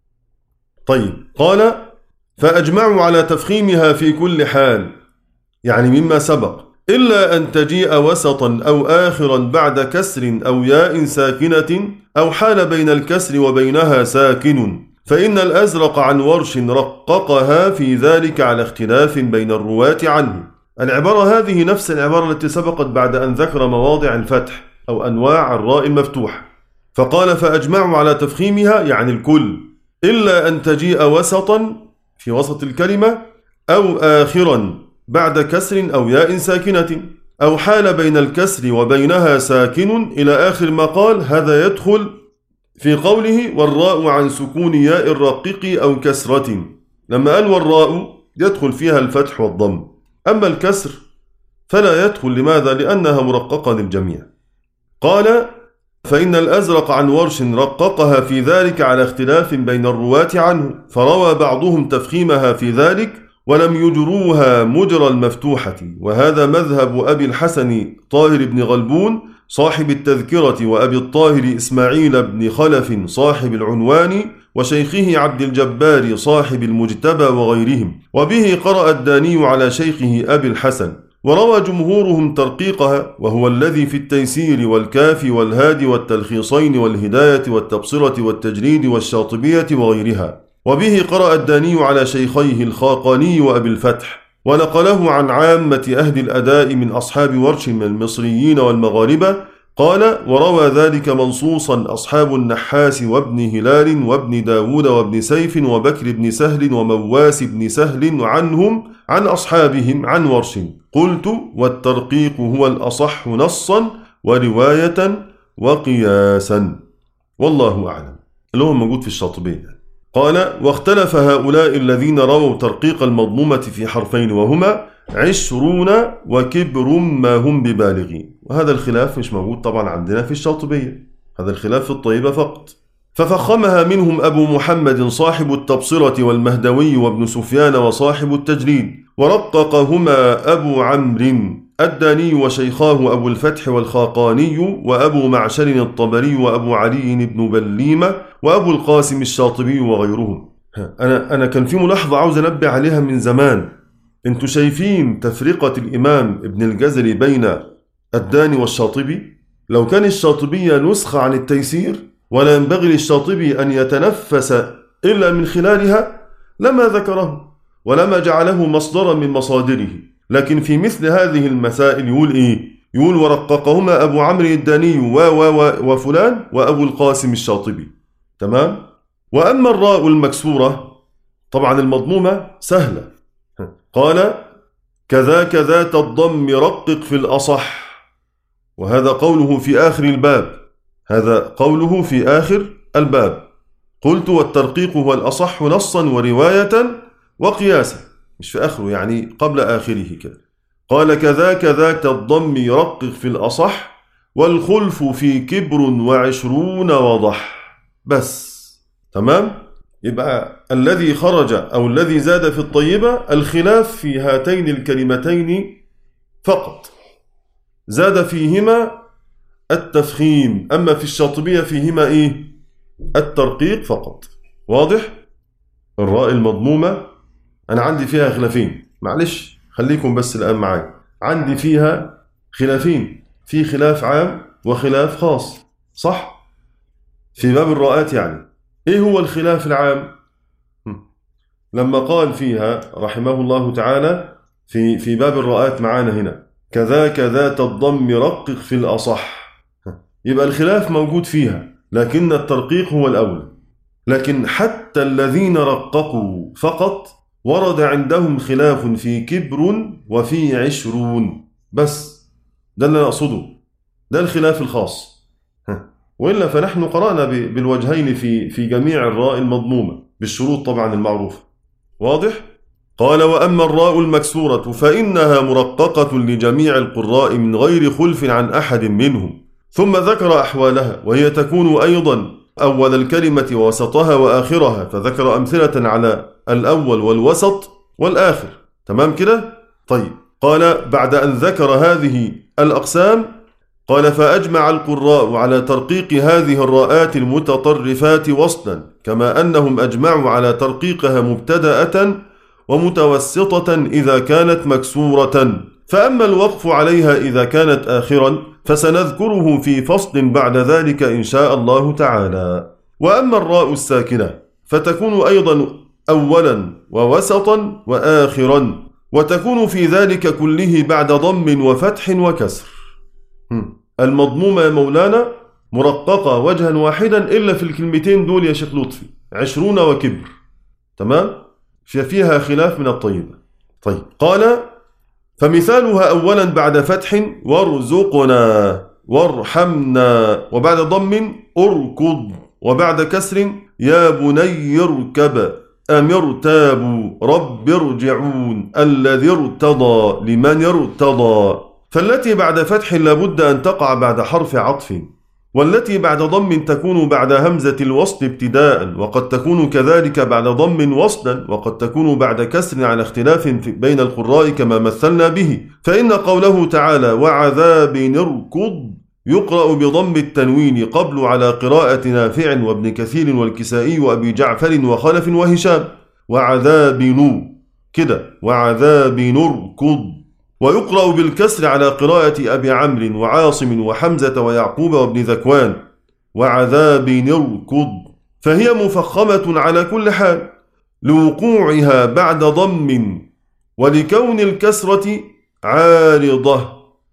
طيب، قال فأجمعوا على تفخيمها في كل حال، يعني مما سبق، إلا أن تجيء وسطا أو آخرا بعد كسر أو ياء ساكنة أو حال بين الكسر وبينها ساكن، فإن الأزرق عن ورش رققها في ذلك على اختلاف بين الرواة عنه. العبارة هذه نفس العبارة التي سبقت بعد أن ذكر مواضع الفتح أو أنواع الراء المفتوحة، فقال فأجمعوا على تفخيمها يعني الكل، إلا أن تجيء وسطا في وسط الكلمة أو آخرا بعد كسر أو ياء ساكنة أو حال بين الكسر وبينها ساكن إلى آخر ما قال. هذا يدخل في قوله والراء عن سكون ياء الرقيق أو كسرة، لما قال والراء يدخل فيها الفتح والضم، أما الكسر فلا يدخل. لماذا؟ لأنها مرققة للجميع. قال فإن الأزرق عن ورش رققها في ذلك على اختلاف بين الرواة عنه، فروى بعضهم تفخيمها في ذلك ولم يجروها مجرى المفتوحة، وهذا مذهب أبي الحسن طاهر بن غلبون صاحب التذكرة، وأبي الطاهر إسماعيل بن خلف صاحب العنوان، وشيخه عبد الجبار صاحب المجتبى وغيرهم. وبه قرأ الداني على شيخه أبي الحسن. وروى جمهورهم ترقيقها، وهو الذي في التيسير والكافي والهادي والتلخيصين والهداية والتبصرة والتجريد والشاطبية وغيرها. وبه قرأ الداني على شيخيه الخاقاني وأبي الفتح، ونقله عن عامة أهل الأداء من أصحاب ورش من المصريين والمغاربة. قال وروى ذلك منصوصا أصحاب النحاس وابن هلال وابن داود وابن سيف وبكر بن سهل ومواس بن سهل عنهم عن أصحابهم عن ورش. قلت والترقيق هو الأصح نصا ورواية وقياسا، والله أعلم، اللي هو موجود في الشاطبية. قال واختلف هؤلاء الذين رووا ترقيق المضمومة في حرفين، وهما عشرون وكبر ما هم ببالغين. وهذا الخلاف مش موجود طبعا عندنا في الشاطبية، هذا الخلاف في الطيبة فقط. ففخمها منهم أبو محمد صاحب التبصرة والمهدوي وابن سفيان وصاحب التجريد، ورققهما أبو عمرو الداني وشيخاه أبو الفتح والخاقاني وأبو معشر الطبري وأبو علي بن بليمة وأبو القاسم الشاطبي وغيرهم. أنا أنا كان في ملاحظة عاوز أنبه عليها من زمان. أنتوا شايفين تفرقة الإمام ابن الجزري بين الداني والشاطبي؟ لو كان الشاطبية نسخة عن التيسير ولا ينبغي للشاطبي أن يتنفس إلا من خلالها لما ذكره ولما جعله مصدرا من مصادره. لكن في مثل هذه المسائل يقول إيه؟ يقول ورققهما أبو عمرو الداني و و وفلان وأبو القاسم الشاطبي. تمام؟ وأما الراء المكسورة طبعا المضمومة سهلة. قال كذاك ذات الضم رقق في الأصح، وهذا قوله في آخر الباب، هذا قوله في آخر الباب. قلت والترقيق هو الأصح نصا ورواية وقياسا، مش في آخره يعني قبل آخره كده. قال كذاك ذات الضم يرقق في الأصح، والخلف في كبر وعشرون وضح. بس تمام؟ يبقى الذي خرج أو الذي زاد في الطيبة الخلاف في هاتين الكلمتين فقط، زاد فيهما التفخيم، أما في الشاطبية فيهما إيه؟ الترقيق فقط. واضح؟ الراء المضمومة أنا عندي فيها خلافين، معلش خليكم بس الآن معي. عندي فيها خلافين، في خلاف عام وخلاف خاص، صح؟ في باب الراءات يعني. إيه هو الخلاف العام؟ لما قال فيها رحمه الله تعالى في في باب الراءات معانا هنا كذاك ذات الضم رقق في الأصح، يبقى الخلاف موجود فيها، لكن الترقيق هو الأولى. لكن حتى الذين رققوا فقط ورد عندهم خلاف في كبر وفي عشرون بس، ده اللي أنا أقصده، ده الخلاف الخاص. وإلا فنحن قرأنا بالوجهين في في جميع الراء المضمومة بالشروط طبعا المعروفة. واضح؟ قال: وأما الراء المكسورة فإنها مرققة لجميع القراء من غير خلف عن أحد منهم. ثم ذكر أحوالها، وهي تكون أيضا أول الكلمة ووسطها وآخرها، فذكر أمثلة على الأول والوسط والآخر. تمام كده؟ طيب، قال بعد أن ذكر هذه الأقسام قال: فأجمع القراء على ترقيق هذه الراءات المتطرفات وصلا، كما أنهم أجمعوا على ترقيقها مبتدأة ومتوسطة إذا كانت مكسورة. فأما الوقف عليها إذا كانت آخرا فسنذكره في فصل بعد ذلك إن شاء الله تعالى. وأما الراء الساكنة فتكون أيضا أولا ووسطا وآخرا، وتكون في ذلك كله بعد ضم وفتح وكسر. المضمومة يا مولانا مرققة وجها واحدا إلا في الكلمتين دول يا شيخ لطفي، عشرون وكبر. تمام؟ فيها خلاف من الطيبة. طيب، قال: فمثالها أولا بعد فتح وارزقنا وارحمنا، وبعد ضم أركض، وبعد كسر يا بني اركب، أم ارتابوا رب ارجعون، الذي ارتضى لمن ارتضى. فالتي بعد فتح لابد أن تقع بعد حرف عطف، والتي بعد ضم تكون بعد همزة الوصل ابتداء، وقد تكون كذلك بعد ضم وصلا، وقد تكون بعد كسر على اختلاف بين القراء كما مثلنا به. فإن قوله تعالى وعذاب نركض يقرأ بضم التنوين قبل على قراءة نافع وابن كثير والكسائي وأبي جعفر وخلف وهشام، وعذاب نو كده، وعذاب نركض. ويقرأ بالكسر على قراءة أبي عمرو وعاصم وحمزة ويعقوب وابن ذكوان، وعذاب نركض. فهي مفخمة على كل حال لوقوعها بعد ضم، ولكون الكسرة عارضة،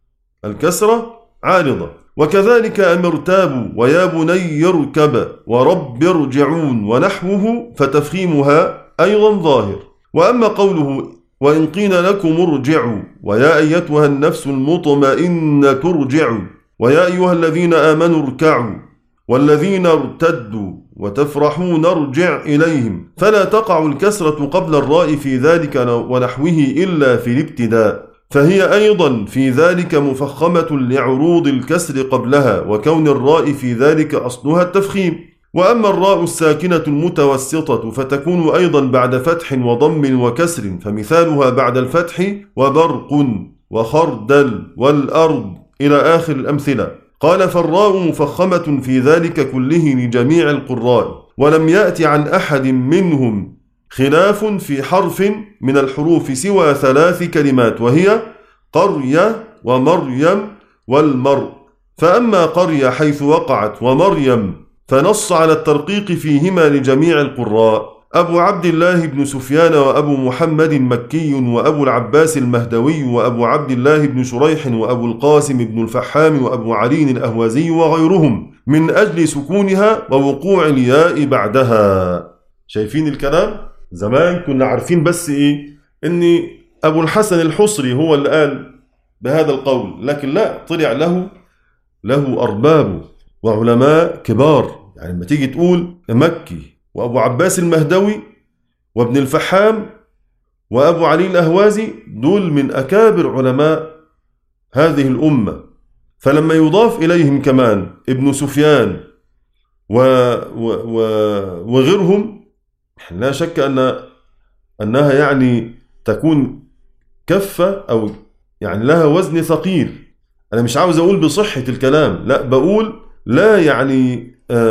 الكسرة عارضة. وكذلك أم ارتابوا ويا بني اركب ورب ارجعون ونحوه، فتفخيمها أيضا ظاهر. وأما قوله وإن قيل لكم ارجعوا ويا أيتها النفس المطمئنة ارجعوا ويا أيها الذين آمنوا اركعوا والذين ارتدوا وتفرحون ارجع إليهم، فلا تقع الكسرة قبل الراء في ذلك ونحوه إلا في الابتداء، فهي أيضا في ذلك مفخمة لعروض الكسر قبلها، وكون الراء في ذلك أصلها التفخيم. وأما الراء الساكنة المتوسطة فتكون أيضا بعد فتح وضم وكسر، فمثالها بعد الفتح وبرق وخردل والأرض إلى آخر الأمثلة. قال: فالراء مفخمة في ذلك كله لجميع القراء، ولم يأت عن أحد منهم خلاف في حرف من الحروف سوى ثلاث كلمات، وهي قرية ومريم والمرء. فأما قرية حيث وقعت ومريم فنص على الترقيق فيهما لجميع القراء. أبو عبد الله بن سفيان وأبو محمد مكي وأبو العباس المهدوي وأبو عبد الله بن شريح وأبو القاسم بن الفحام وأبو علي الأهوازي وغيرهم، من أجل سكونها ووقوع الياء بعدها. شايفين الكلام؟ زمان كنا عارفين بس إيه؟ إن أبو الحسن الحصري هو اللي قال بهذا القول، لكن لا، طلع له له أربابه وعلماء كبار. يعني لما تيجي تقول مكي وأبو عباس المهدوي وابن الفحام وأبو علي الأهوازي، دول من أكابر علماء هذه الأمة. فلما يضاف إليهم كمان ابن سفيان و و و وغيرهم، لا شك أن أنها يعني تكون كفة أو يعني لها وزن ثقيل. أنا مش عاوز أقول بصحة الكلام، لا، بقول لا يعني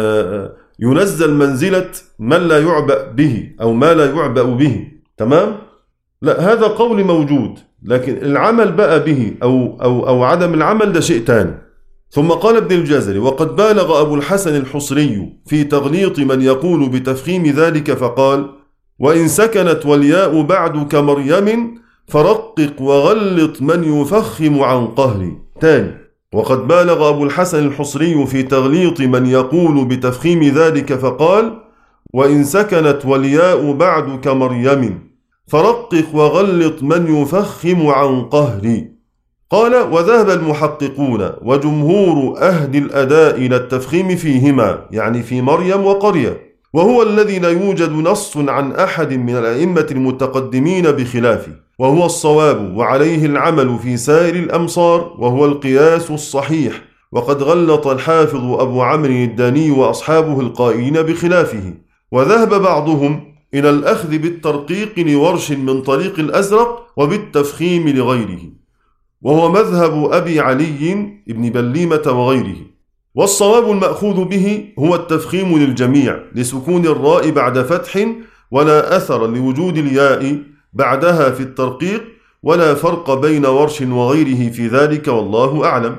ينزل منزلة من لا يعبأ به أو ما لا يعبأ به. تمام؟ لا، هذا قول موجود، لكن العمل بقى به أو, أو, أو عدم العمل ده شيء تاني. ثم قال ابن الجزري: وقد بالغ أبو الحسن الحصري في تغليط من يقول بتفخيم ذلك فقال: وإن سكنت والياء بعد كمريم فرقق وغلط من يفخم عن قهري. تاني: وقد بالغ أبو الحسن الحصري في تغليط من يقول بتفخيم ذلك فقال: وإن سكنت والياء بعد كمريم فرقق وغلط من يفخم عن قهري. قال: وذهب المحققون وجمهور أهل الأداء إلى التفخيم فيهما، يعني في مريم وقرية، وهو الذي لا يوجد نص عن أحد من الأئمة المتقدمين بخلافه، وهو الصواب وعليه العمل في سائر الأمصار، وهو القياس الصحيح. وقد غلط الحافظ أبو عمرو الداني وأصحابه القائلين بخلافه. وذهب بعضهم إلى الأخذ بالترقيق لورش من طريق الأزرق وبالتفخيم لغيره، وهو مذهب أبي علي بن بليمة وغيره. والصواب المأخوذ به هو التفخيم للجميع لسكون الراء بعد فتح، ولا أثر لوجود الياء بعدها في الترقيق، ولا فرق بين ورش وغيره في ذلك، والله أعلم.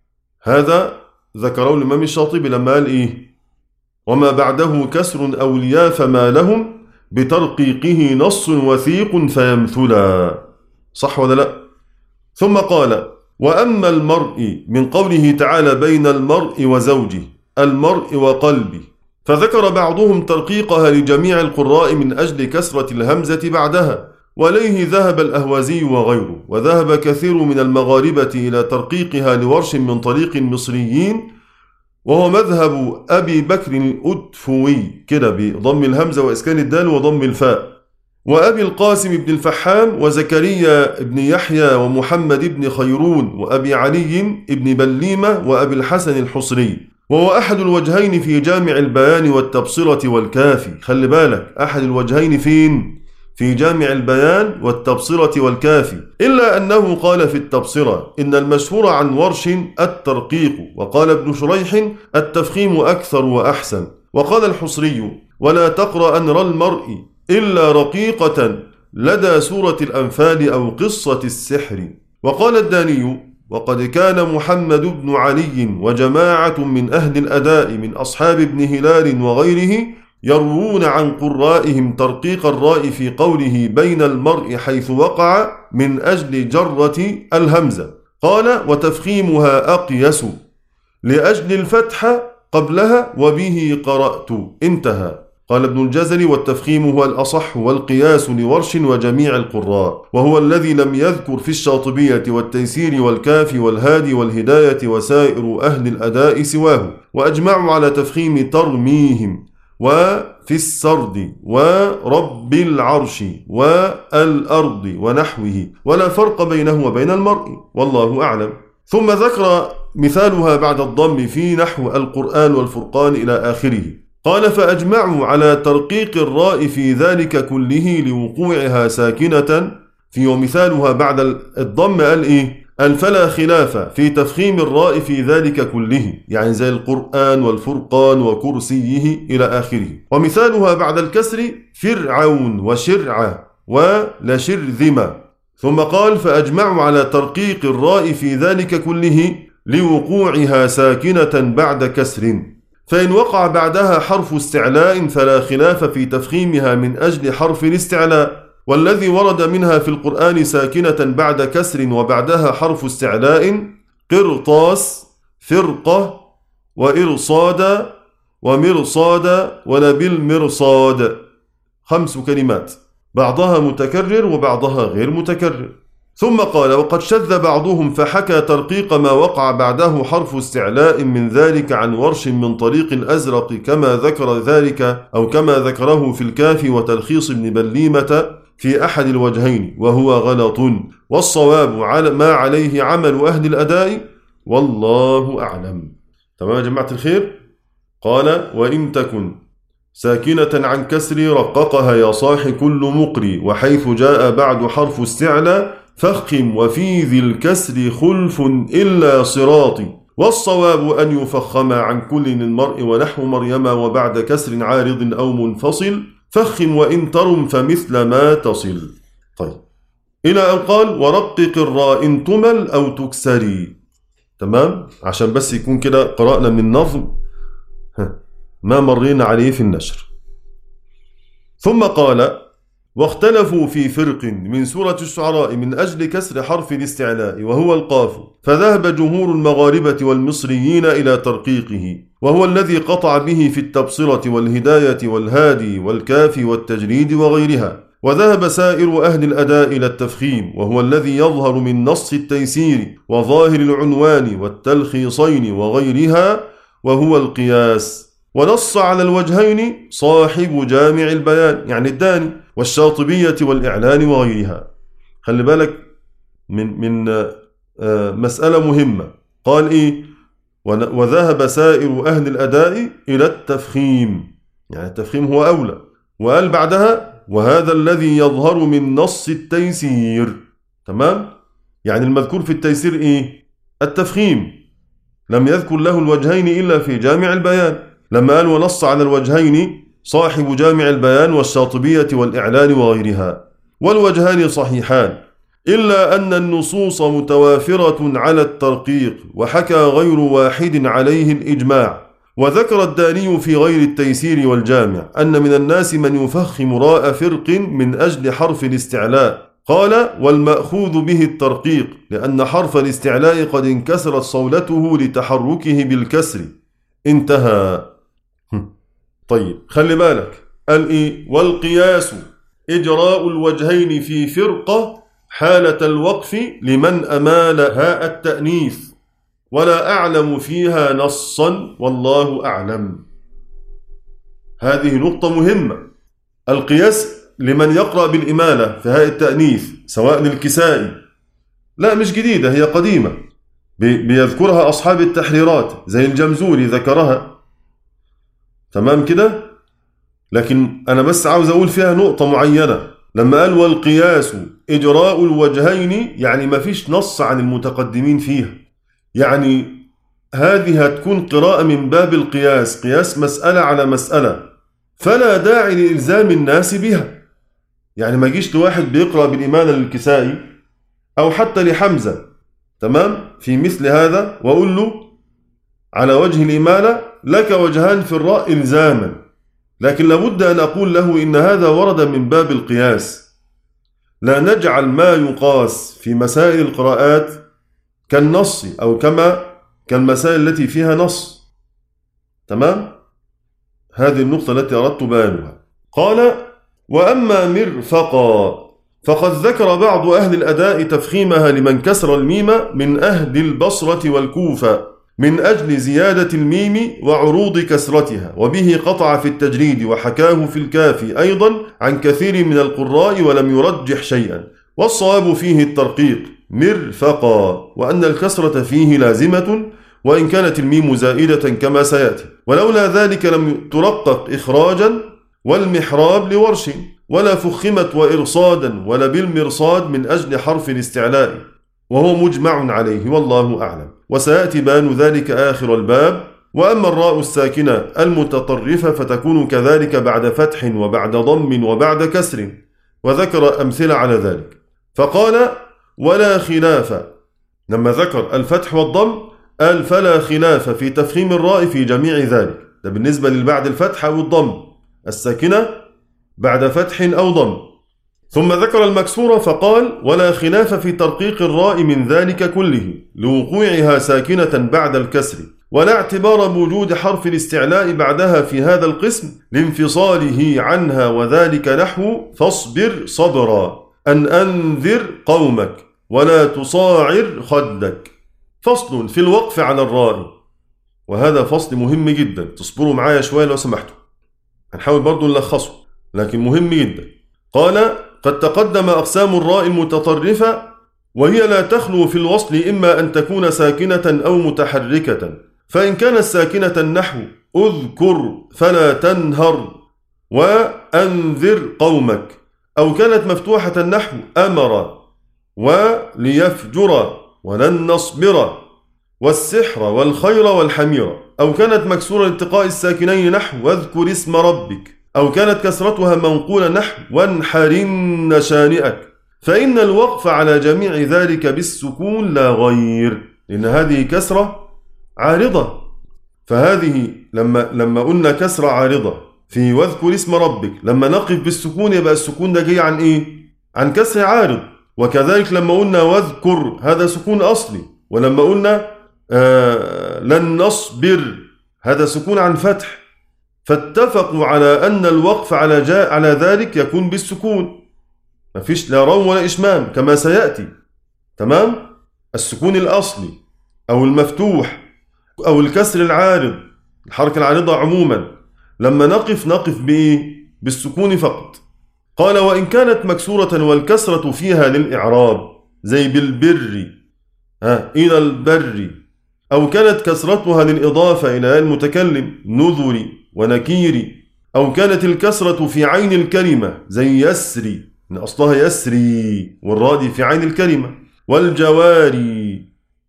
هذا ذكره الإمام الشاطبي لما قال إيه: وما بعده كسر أو الياء فما لهم بترقيقه نص وثيق فيمثلا. صح ولا لا؟ ثم قال: وأما المرء من قوله تعالى بين المرء وزوجه، المرء وقلبه، فذكر بعضهم ترقيقها لجميع القراء من أجل كسرة الهمزة بعدها، وإليه ذهب الأهوازي وغيره. وذهب كثير من المغاربة إلى ترقيقها لورش من طريق المصريين، وهو مذهب أبي بكر الأدفوي كده بضم الهمزة وإسكان الدال وضم الفاء، وأبي القاسم بن الفحام، وزكريا بن يحيى، ومحمد بن خيرون، وأبي علي بن بليمة، وأبي الحسن الحصري. وهو أحد الوجهين في جامع البيان والتبصرة والكافي. خلي بالك، أحد الوجهين فين؟ في جامع البيان والتبصرة والكافي. إلا أنه قال في التبصرة: إن المشهور عن ورش الترقيق، وقال ابن شريح: التفخيم أكثر وأحسن. وقال الحصري: ولا تقرأ أن رأى المرء إلا رقيقة لدى سورة الأنفال أو قصة السحر. وقال الداني: وقد كان محمد بن علي وجماعة من أهل الأداء من أصحاب ابن هلال وغيره يروون عن قرائهم ترقيق الراء في قوله بين المرء حيث وقع من أجل جرة الهمزة. قال: وتفخيمها أقيس لأجل الفتح قبلها وبه قرأت. انتهى. قال ابن الجزري: والتفخيم هو الأصح والقياس لورش وجميع القراء، وهو الذي لم يذكر في الشاطبية والتيسير والكافي والهادي والهداية وسائر أهل الأداء سواه. وأجمعوا على تفخيم ترميهم وفي السرد ورب العرش والأرض ونحوه، ولا فرق بينه وبين المرء، والله أعلم. ثم ذكر مثالها بعد الضم في نحو القرآن والفرقان إلى آخره. قال: فأجمعوا على ترقيق الراء في ذلك كله لوقوعها ساكنة في، ومثالها بعد الضم قال إيه؟ قال: فلا خلاف في تفخيم الراء في ذلك كله، يعني زي القرآن والفرقان وكرسيه إلى آخره. ومثالها بعد الكسر فرعون وشرع ولشرذمة. ثم قال: فأجمعوا على ترقيق الراء في ذلك كله لوقوعها ساكنة بعد كسر، فإن وقع بعدها حرف استعلاء فلا خلاف في تفخيمها من أجل حرف الاستعلاء. والذي ورد منها في القرآن ساكنة بعد كسر وبعدها حرف استعلاء قرطاس، فرقة، وإرصاد، ومرصاد، ولبالمرصاد، خمس كلمات، بعضها متكرر وبعضها غير متكرر. ثم قال: وقد شذ بعضهم فحكى ترقيق ما وقع بعده حرف استعلاء من ذلك عن ورش من طريق الأزرق، كما ذكر ذلك أو كما ذكره في الكافي وتلخيص ابن بليمة في أحد الوجهين، وهو غلط، والصواب على ما عليه عمل أهل الأداء، والله أعلم. تمام يا جماعة الخير؟ قال: وإن تكن ساكنة عن كسر رققها يا صاح كل مقري، وحيث جاء بعد حرف استعلى فخم، وفي ذي الكسر خلف إلا صراطي. والصواب أن يفخم عن كل المرء ونحو مريم وبعد كسر عارض أو منفصل، فخم وإن ترم فمثل ما تصل. طيب، إلى أن قال: ورقق الراء إن تمل أو تكسري. تمام؟ عشان بس يكون كده قرأنا من نظم ما مرينا عليه في النشر. ثم قال: واختلفوا في فرق من سورة الشعراء من أجل كسر حرف الاستعلاء وهو القاف، فذهب جمهور المغاربة والمصريين إلى ترقيقه، وهو الذي قطع به في التبصرة والهداية والهادي والكافي والتجريد وغيرها. وذهب سائر أهل الأداء إلى التفخيم، وهو الذي يظهر من نص التيسير وظاهر العنوان والتلخيصين وغيرها، وهو القياس. ونص على الوجهين صاحب جامع البيان يعني الداني والشاطبية والإعلان وغيرها. خلي بالك من من مسألة مهمة، قال إيه؟ وذهب سائر أهل الأداء إلى التفخيم، يعني التفخيم هو أولى. وقال بعدها وهذا الذي يظهر من نص التيسير. تمام؟ يعني المذكور في التيسير إيه؟ التفخيم، لم يذكر له الوجهين إلا في جامع البيان، لما قال ونص على الوجهين صاحب جامع البيان والشاطبية والإعلان وغيرها. والوجهان صحيحان، إلا أن النصوص متوافرة على الترقيق، وحكى غير واحد عليه الإجماع. وذكر الداني في غير التيسير والجامع أن من الناس من يفخم راء فرق من أجل حرف الاستعلاء، قال والمأخوذ به الترقيق، لأن حرف الاستعلاء قد انكسرت صولته لتحركه بالكسر. انتهى. طيب خلي بالك، قال إيه؟ والقياس إجراء الوجهين في فرقة حالة الوقف لمن أمال هاء التأنيث، ولا أعلم فيها نصا والله أعلم. هذه نقطة مهمة. القياس لمن يقرأ بالإمالة في هاء التأنيث سواء الكسائي، لا مش جديدة، هي قديمة، بيذكرها أصحاب التحريرات زي الجمزوري ذكرها. تمام كده؟ لكن أنا بس عاوز أقول فيها نقطة معينة. لما قال والقياس إجراء الوجهين، يعني ما فيش نص عن المتقدمين فيها، يعني هذه هتكون قراءة من باب القياس، قياس مسألة على مسألة، فلا داعي لإلزام الناس بها. يعني ما جيش لواحد بيقرأ بالإمالة للكسائي أو حتى لحمزة، تمام، في مثل هذا، وأقول له على وجه الإمالة لك وجهان في الراء إلزاما، لكن لابد أن أقول له إن هذا ورد من باب القياس. لا نجعل ما يقاس في مسائل القراءات كالنص أو كما كالمسائل التي فيها نص. تمام؟ هذه النقطة التي أردت بيانها. قال وأما مرفقا فقد ذكر بعض أهل الأداء تفخيمها لمن كسر الميم من أهل البصرة والكوفة من أجل زيادة الميم وعروض كسرتها، وبه قطع في التجريد، وحكاه في الكافي أيضا عن كثير من القراء ولم يرجح شيئا. والصواب فيه الترقيق مرفقا، وأن الكسرة فيه لازمة وإن كانت الميم زائدة كما سيأتي، ولولا ذلك لم ترقق إخراجا والمحراب لورش، ولا فخمت وإرصادا ولا بالمرصاد من أجل حرف الاستعلاء، وهو مجمع عليه والله أعلم، وسيأتي بيان ذلك آخر الباب. وأما الراء الساكنة المتطرفة فتكون كذلك بعد فتح وبعد ضم وبعد كسر، وذكر أمثلة على ذلك. فقال ولا خلاف، لما ذكر الفتح والضم قال فلا خلاف في تفخيم الراء في جميع ذلك، ده بالنسبة للبعد الفتح أو الضم، الساكنة بعد فتح أو ضم. ثم ذكر المكسورة فقال ولا خلاف في ترقيق الراء من ذلك كله لوقوعها ساكنة بعد الكسر، ولا اعتبار بوجود حرف الاستعلاء بعدها في هذا القسم لانفصاله عنها، وذلك نحو فاصبر صبرا أن أنذر قومك ولا تصاعر خدك. فصل في الوقف على الراء، وهذا فصل مهم جدا، تصبروا معايا شوية لو سمحتوا، هنحاول برضو نلخصه لكن مهم جدا. قال قد تقدم أقسام الراء المتطرفة، وهي لا تخلو في الوصل إما أن تكون ساكنة أو متحركة، فإن كانت ساكنة نحو أذكر فلا تنهر وأنذر قومك، أو كانت مفتوحة نحو أمر وليفجر ولن نصبر والسحر والخير والحمير، أو كانت مكسورة لالتقاء الساكنين نحو واذكر اسم ربك، أو كانت كسرتها منقولة نحو وانحرن شانئك، فإن الوقف على جميع ذلك بالسكون لا غير، لأن هذه كسرة عارضة. فهذه لما لما قلنا كسرة عارضة في واذكر اسم ربك، لما نقف بالسكون يبقى السكون ده جاي عن إيه؟ عن كسر عارض. وكذلك لما قلنا واذكر هذا سكون أصلي، ولما قلنا آه لن نصبر هذا سكون عن فتح، فاتفقوا على أن الوقف على جاء على ذلك يكون بالسكون. ما فيش لا روم ولا إشمام كما سيأتي. تمام؟ السكون الأصلي أو المفتوح أو الكسر العارض، الحركة العارضة عموما، لما نقف نقف بإيه؟ بالسكون فقط. قال وإن كانت مكسورة والكسرة فيها للإعراب زي بالبر، ها إلى البر، أو كانت كسرتها للإضافة إلى المتكلم نذري ونكيري، أو كانت الكسرة في عين الكلمة زي يسري، إن أصلها يسري والراء في عين الكلمة، والجواري،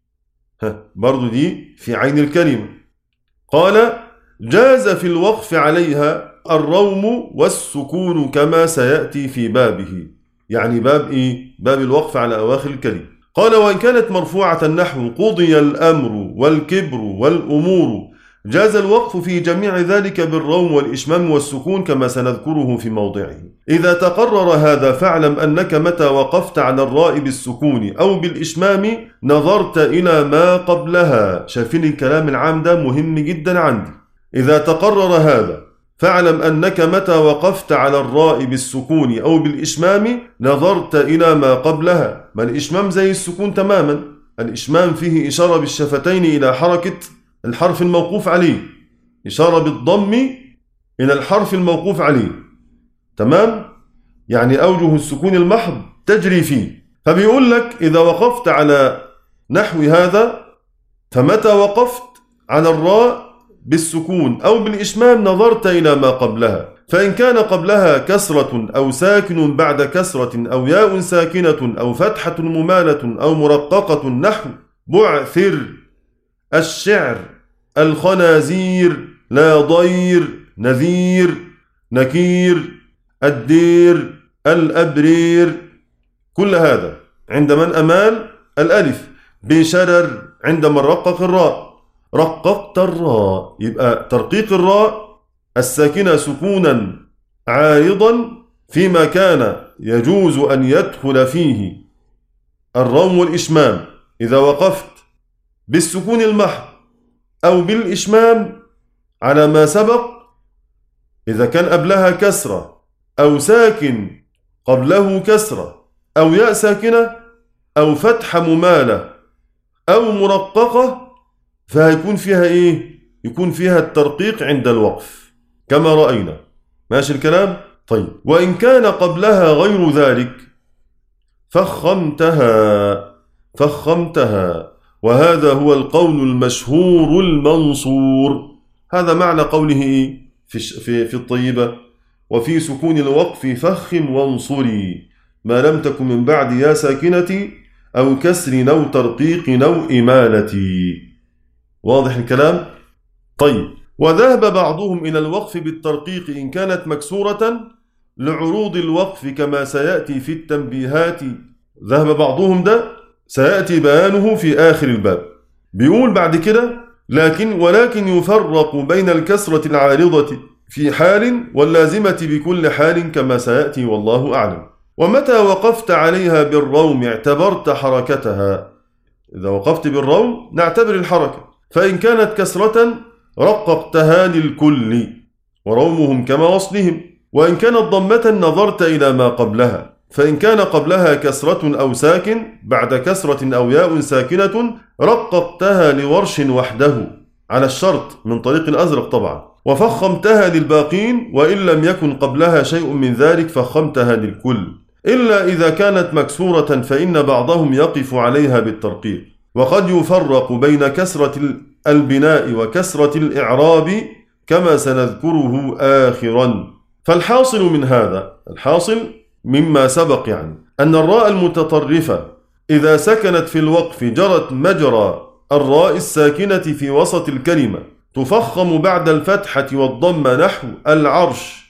ها برضو دي في عين الكلمة. قال جاز في الوقف عليها الروم والسكون كما سيأتي في بابه، يعني باب إيه؟ باب الوقف على أواخر الكلمة. قال وإن كانت مرفوعة نحو قضي الأمر والكبر والأمور جاز الوقف في جميع ذلك بالروم والإشمام والسكون كما سنذكره في موضعه. إذا تقرر هذا فاعلم أنك متى وقفت على الراء بالسكون أو بالإشمام نظرت إلى ما قبلها. شايفين الكلام العام ده مهم جدا عندي. إذا تقرر هذا فاعلم أنك متى وقفت على الراء بالسكون أو بالإشمام نظرت إلى ما قبلها. ما الإشمام زي السكون تماما، الإشمام فيه إشارة بالشفتين إلى حركة الحرف الموقوف عليه، إشارة بالضم إلى الحرف الموقوف عليه. تمام؟ يعني أوجه السكون المحض تجري فيه. فبيقول لك إذا وقفت على نحو هذا فمتى وقفت على الراء بالسكون أو بالإشمام نظرت إلى ما قبلها، فإن كان قبلها كسرة أو ساكن بعد كسرة أو ياء ساكنة أو فتحة ممالة أو مرققة نحو بعثر الشعر الخنازير لا ضير نذير نكير الدير الأبرير، كل هذا عند من أمال الألف، بشرر عند من رقق الراء، رققت الراء، يبقى ترقيق الراء الساكنة سكونا عارضا فيما كان يجوز أن يدخل فيه الروم والإشمام. إذا وقفت بالسكون المحض أو بالإشمام على ما سبق، إذا كان قبلها كسرة أو ساكن قبله كسرة أو ياء ساكنة أو فتحة ممالة أو مرققة، فهيكون فيها إيه؟ يكون فيها الترقيق عند الوقف كما رأينا. ماشي الكلام؟ طيب وإن كان قبلها غير ذلك فخمتها فخمتها، وهذا هو القول المشهور المنصور. هذا معنى قوله إيه؟ في, في, في الطيبة وفي سكون الوقف فخم وانصري ما لم تكن من بعد يا ساكنة أو كسر أو ترقيق أو إمالة. واضح الكلام؟ طيب وذهب بعضهم إلى الوقف بالترقيق إن كانت مكسورة لعروض الوقف كما سيأتي في التنبيهات. ذهب بعضهم، ده سيأتي بيانه في آخر الباب. بيقول بعد كده لكن ولكن يفرق بين الكسرة العارضة في حال واللازمة بكل حال كما سيأتي والله أعلم. ومتى وقفت عليها بالروم اعتبرت حركتها. إذا وقفت بالروم نعتبر الحركة، فإن كانت كسرة رققتها للكل ورومهم كما وصلهم، وإن كانت ضمة نظرت إلى ما قبلها، فإن كان قبلها كسرة أو ساكن بعد كسرة أو ياء ساكنة رققتها لورش وحده على الشرط من طريق الأزرق طبعا، وفخمتها للباقين وإن لم يكن قبلها شيء من ذلك فخمتها للكل، إلا إذا كانت مكسورة فإن بعضهم يقف عليها بالترقيق. وقد يفرق بين كسرة البناء وكسرة الإعراب كما سنذكره آخرا. فالحاصل من هذا، الحاصل مما سبق يعني أن الراء المتطرفة إذا سكنت في الوقف جرت مجرى الراء الساكنة في وسط الكلمة، تفخم بعد الفتحة والضم نحو العرش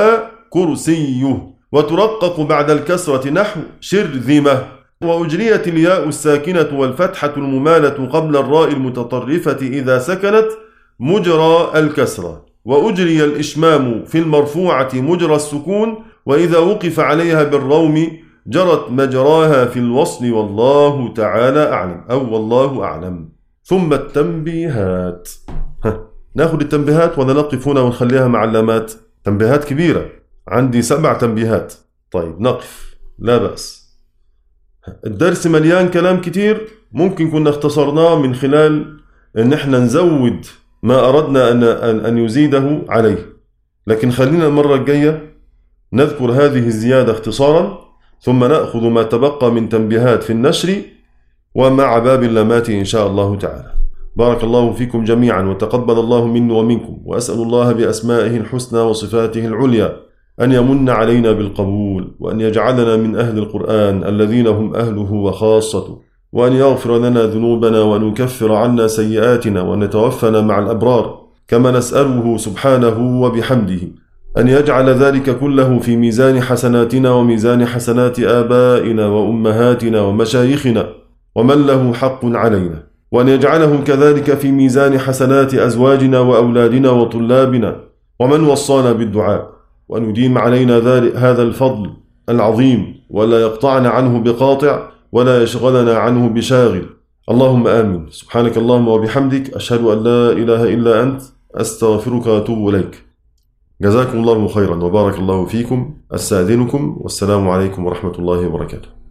وكرسيه، وترقق بعد الكسرة نحو شرذمة. وأجريت الياء الساكنة والفتحة الممالة قبل الراء المتطرفة إذا سكنت مجرى الكسرة، وأجري الإشمام في المرفوعة مجرى السكون، وإذا وقف عليها بالروم جرت مجراها في الوصل والله تعالى أعلم أو والله أعلم. ثم التنبيهات. ناخد التنبيهات ولا نقف هنا ونخليها مع علامات؟ تنبيهات كبيرة، عندي سبع تنبيهات. طيب نقف. لا بأس. الدرس مليان كلام كتير، ممكن كنا اختصرناه من خلال ان احنا نزود ما اردنا ان ان يزيده عليه، لكن خلينا المرة الجاية نذكر هذه الزيادة اختصارا، ثم نأخذ ما تبقى من تنبيهات في النشر ومع باب اللامات إن شاء الله تعالى. بارك الله فيكم جميعا، وتقبل الله مني ومنكم، وأسأل الله بأسمائه الحسنى وصفاته العليا أن يمن علينا بالقبول، وأن يجعلنا من أهل القرآن الذين هم أهله وخاصته، وأن يغفر لنا ذنوبنا، وأن يكفر عنا سيئاتنا، وأن يتوفنا مع الأبرار، كما نسأله سبحانه وبحمده أن يجعل ذلك كله في ميزان حسناتنا وميزان حسنات آبائنا وأمهاتنا ومشايخنا ومن له حق علينا، وأن يجعلهم كذلك في ميزان حسنات أزواجنا وأولادنا وطلابنا ومن وصانا بالدعاء، وأن يديم علينا ذلك هذا الفضل العظيم، ولا يقطعنا عنه بقاطع ولا يشغلنا عنه بشاغل. اللهم آمين. سبحانك اللهم وبحمدك، أشهد أن لا إله إلا أنت، أستغفرك وأتوب إليك. جزاكم الله خيرا وبارك الله فيكم. أستأذنكم، والسلام عليكم ورحمة الله وبركاته.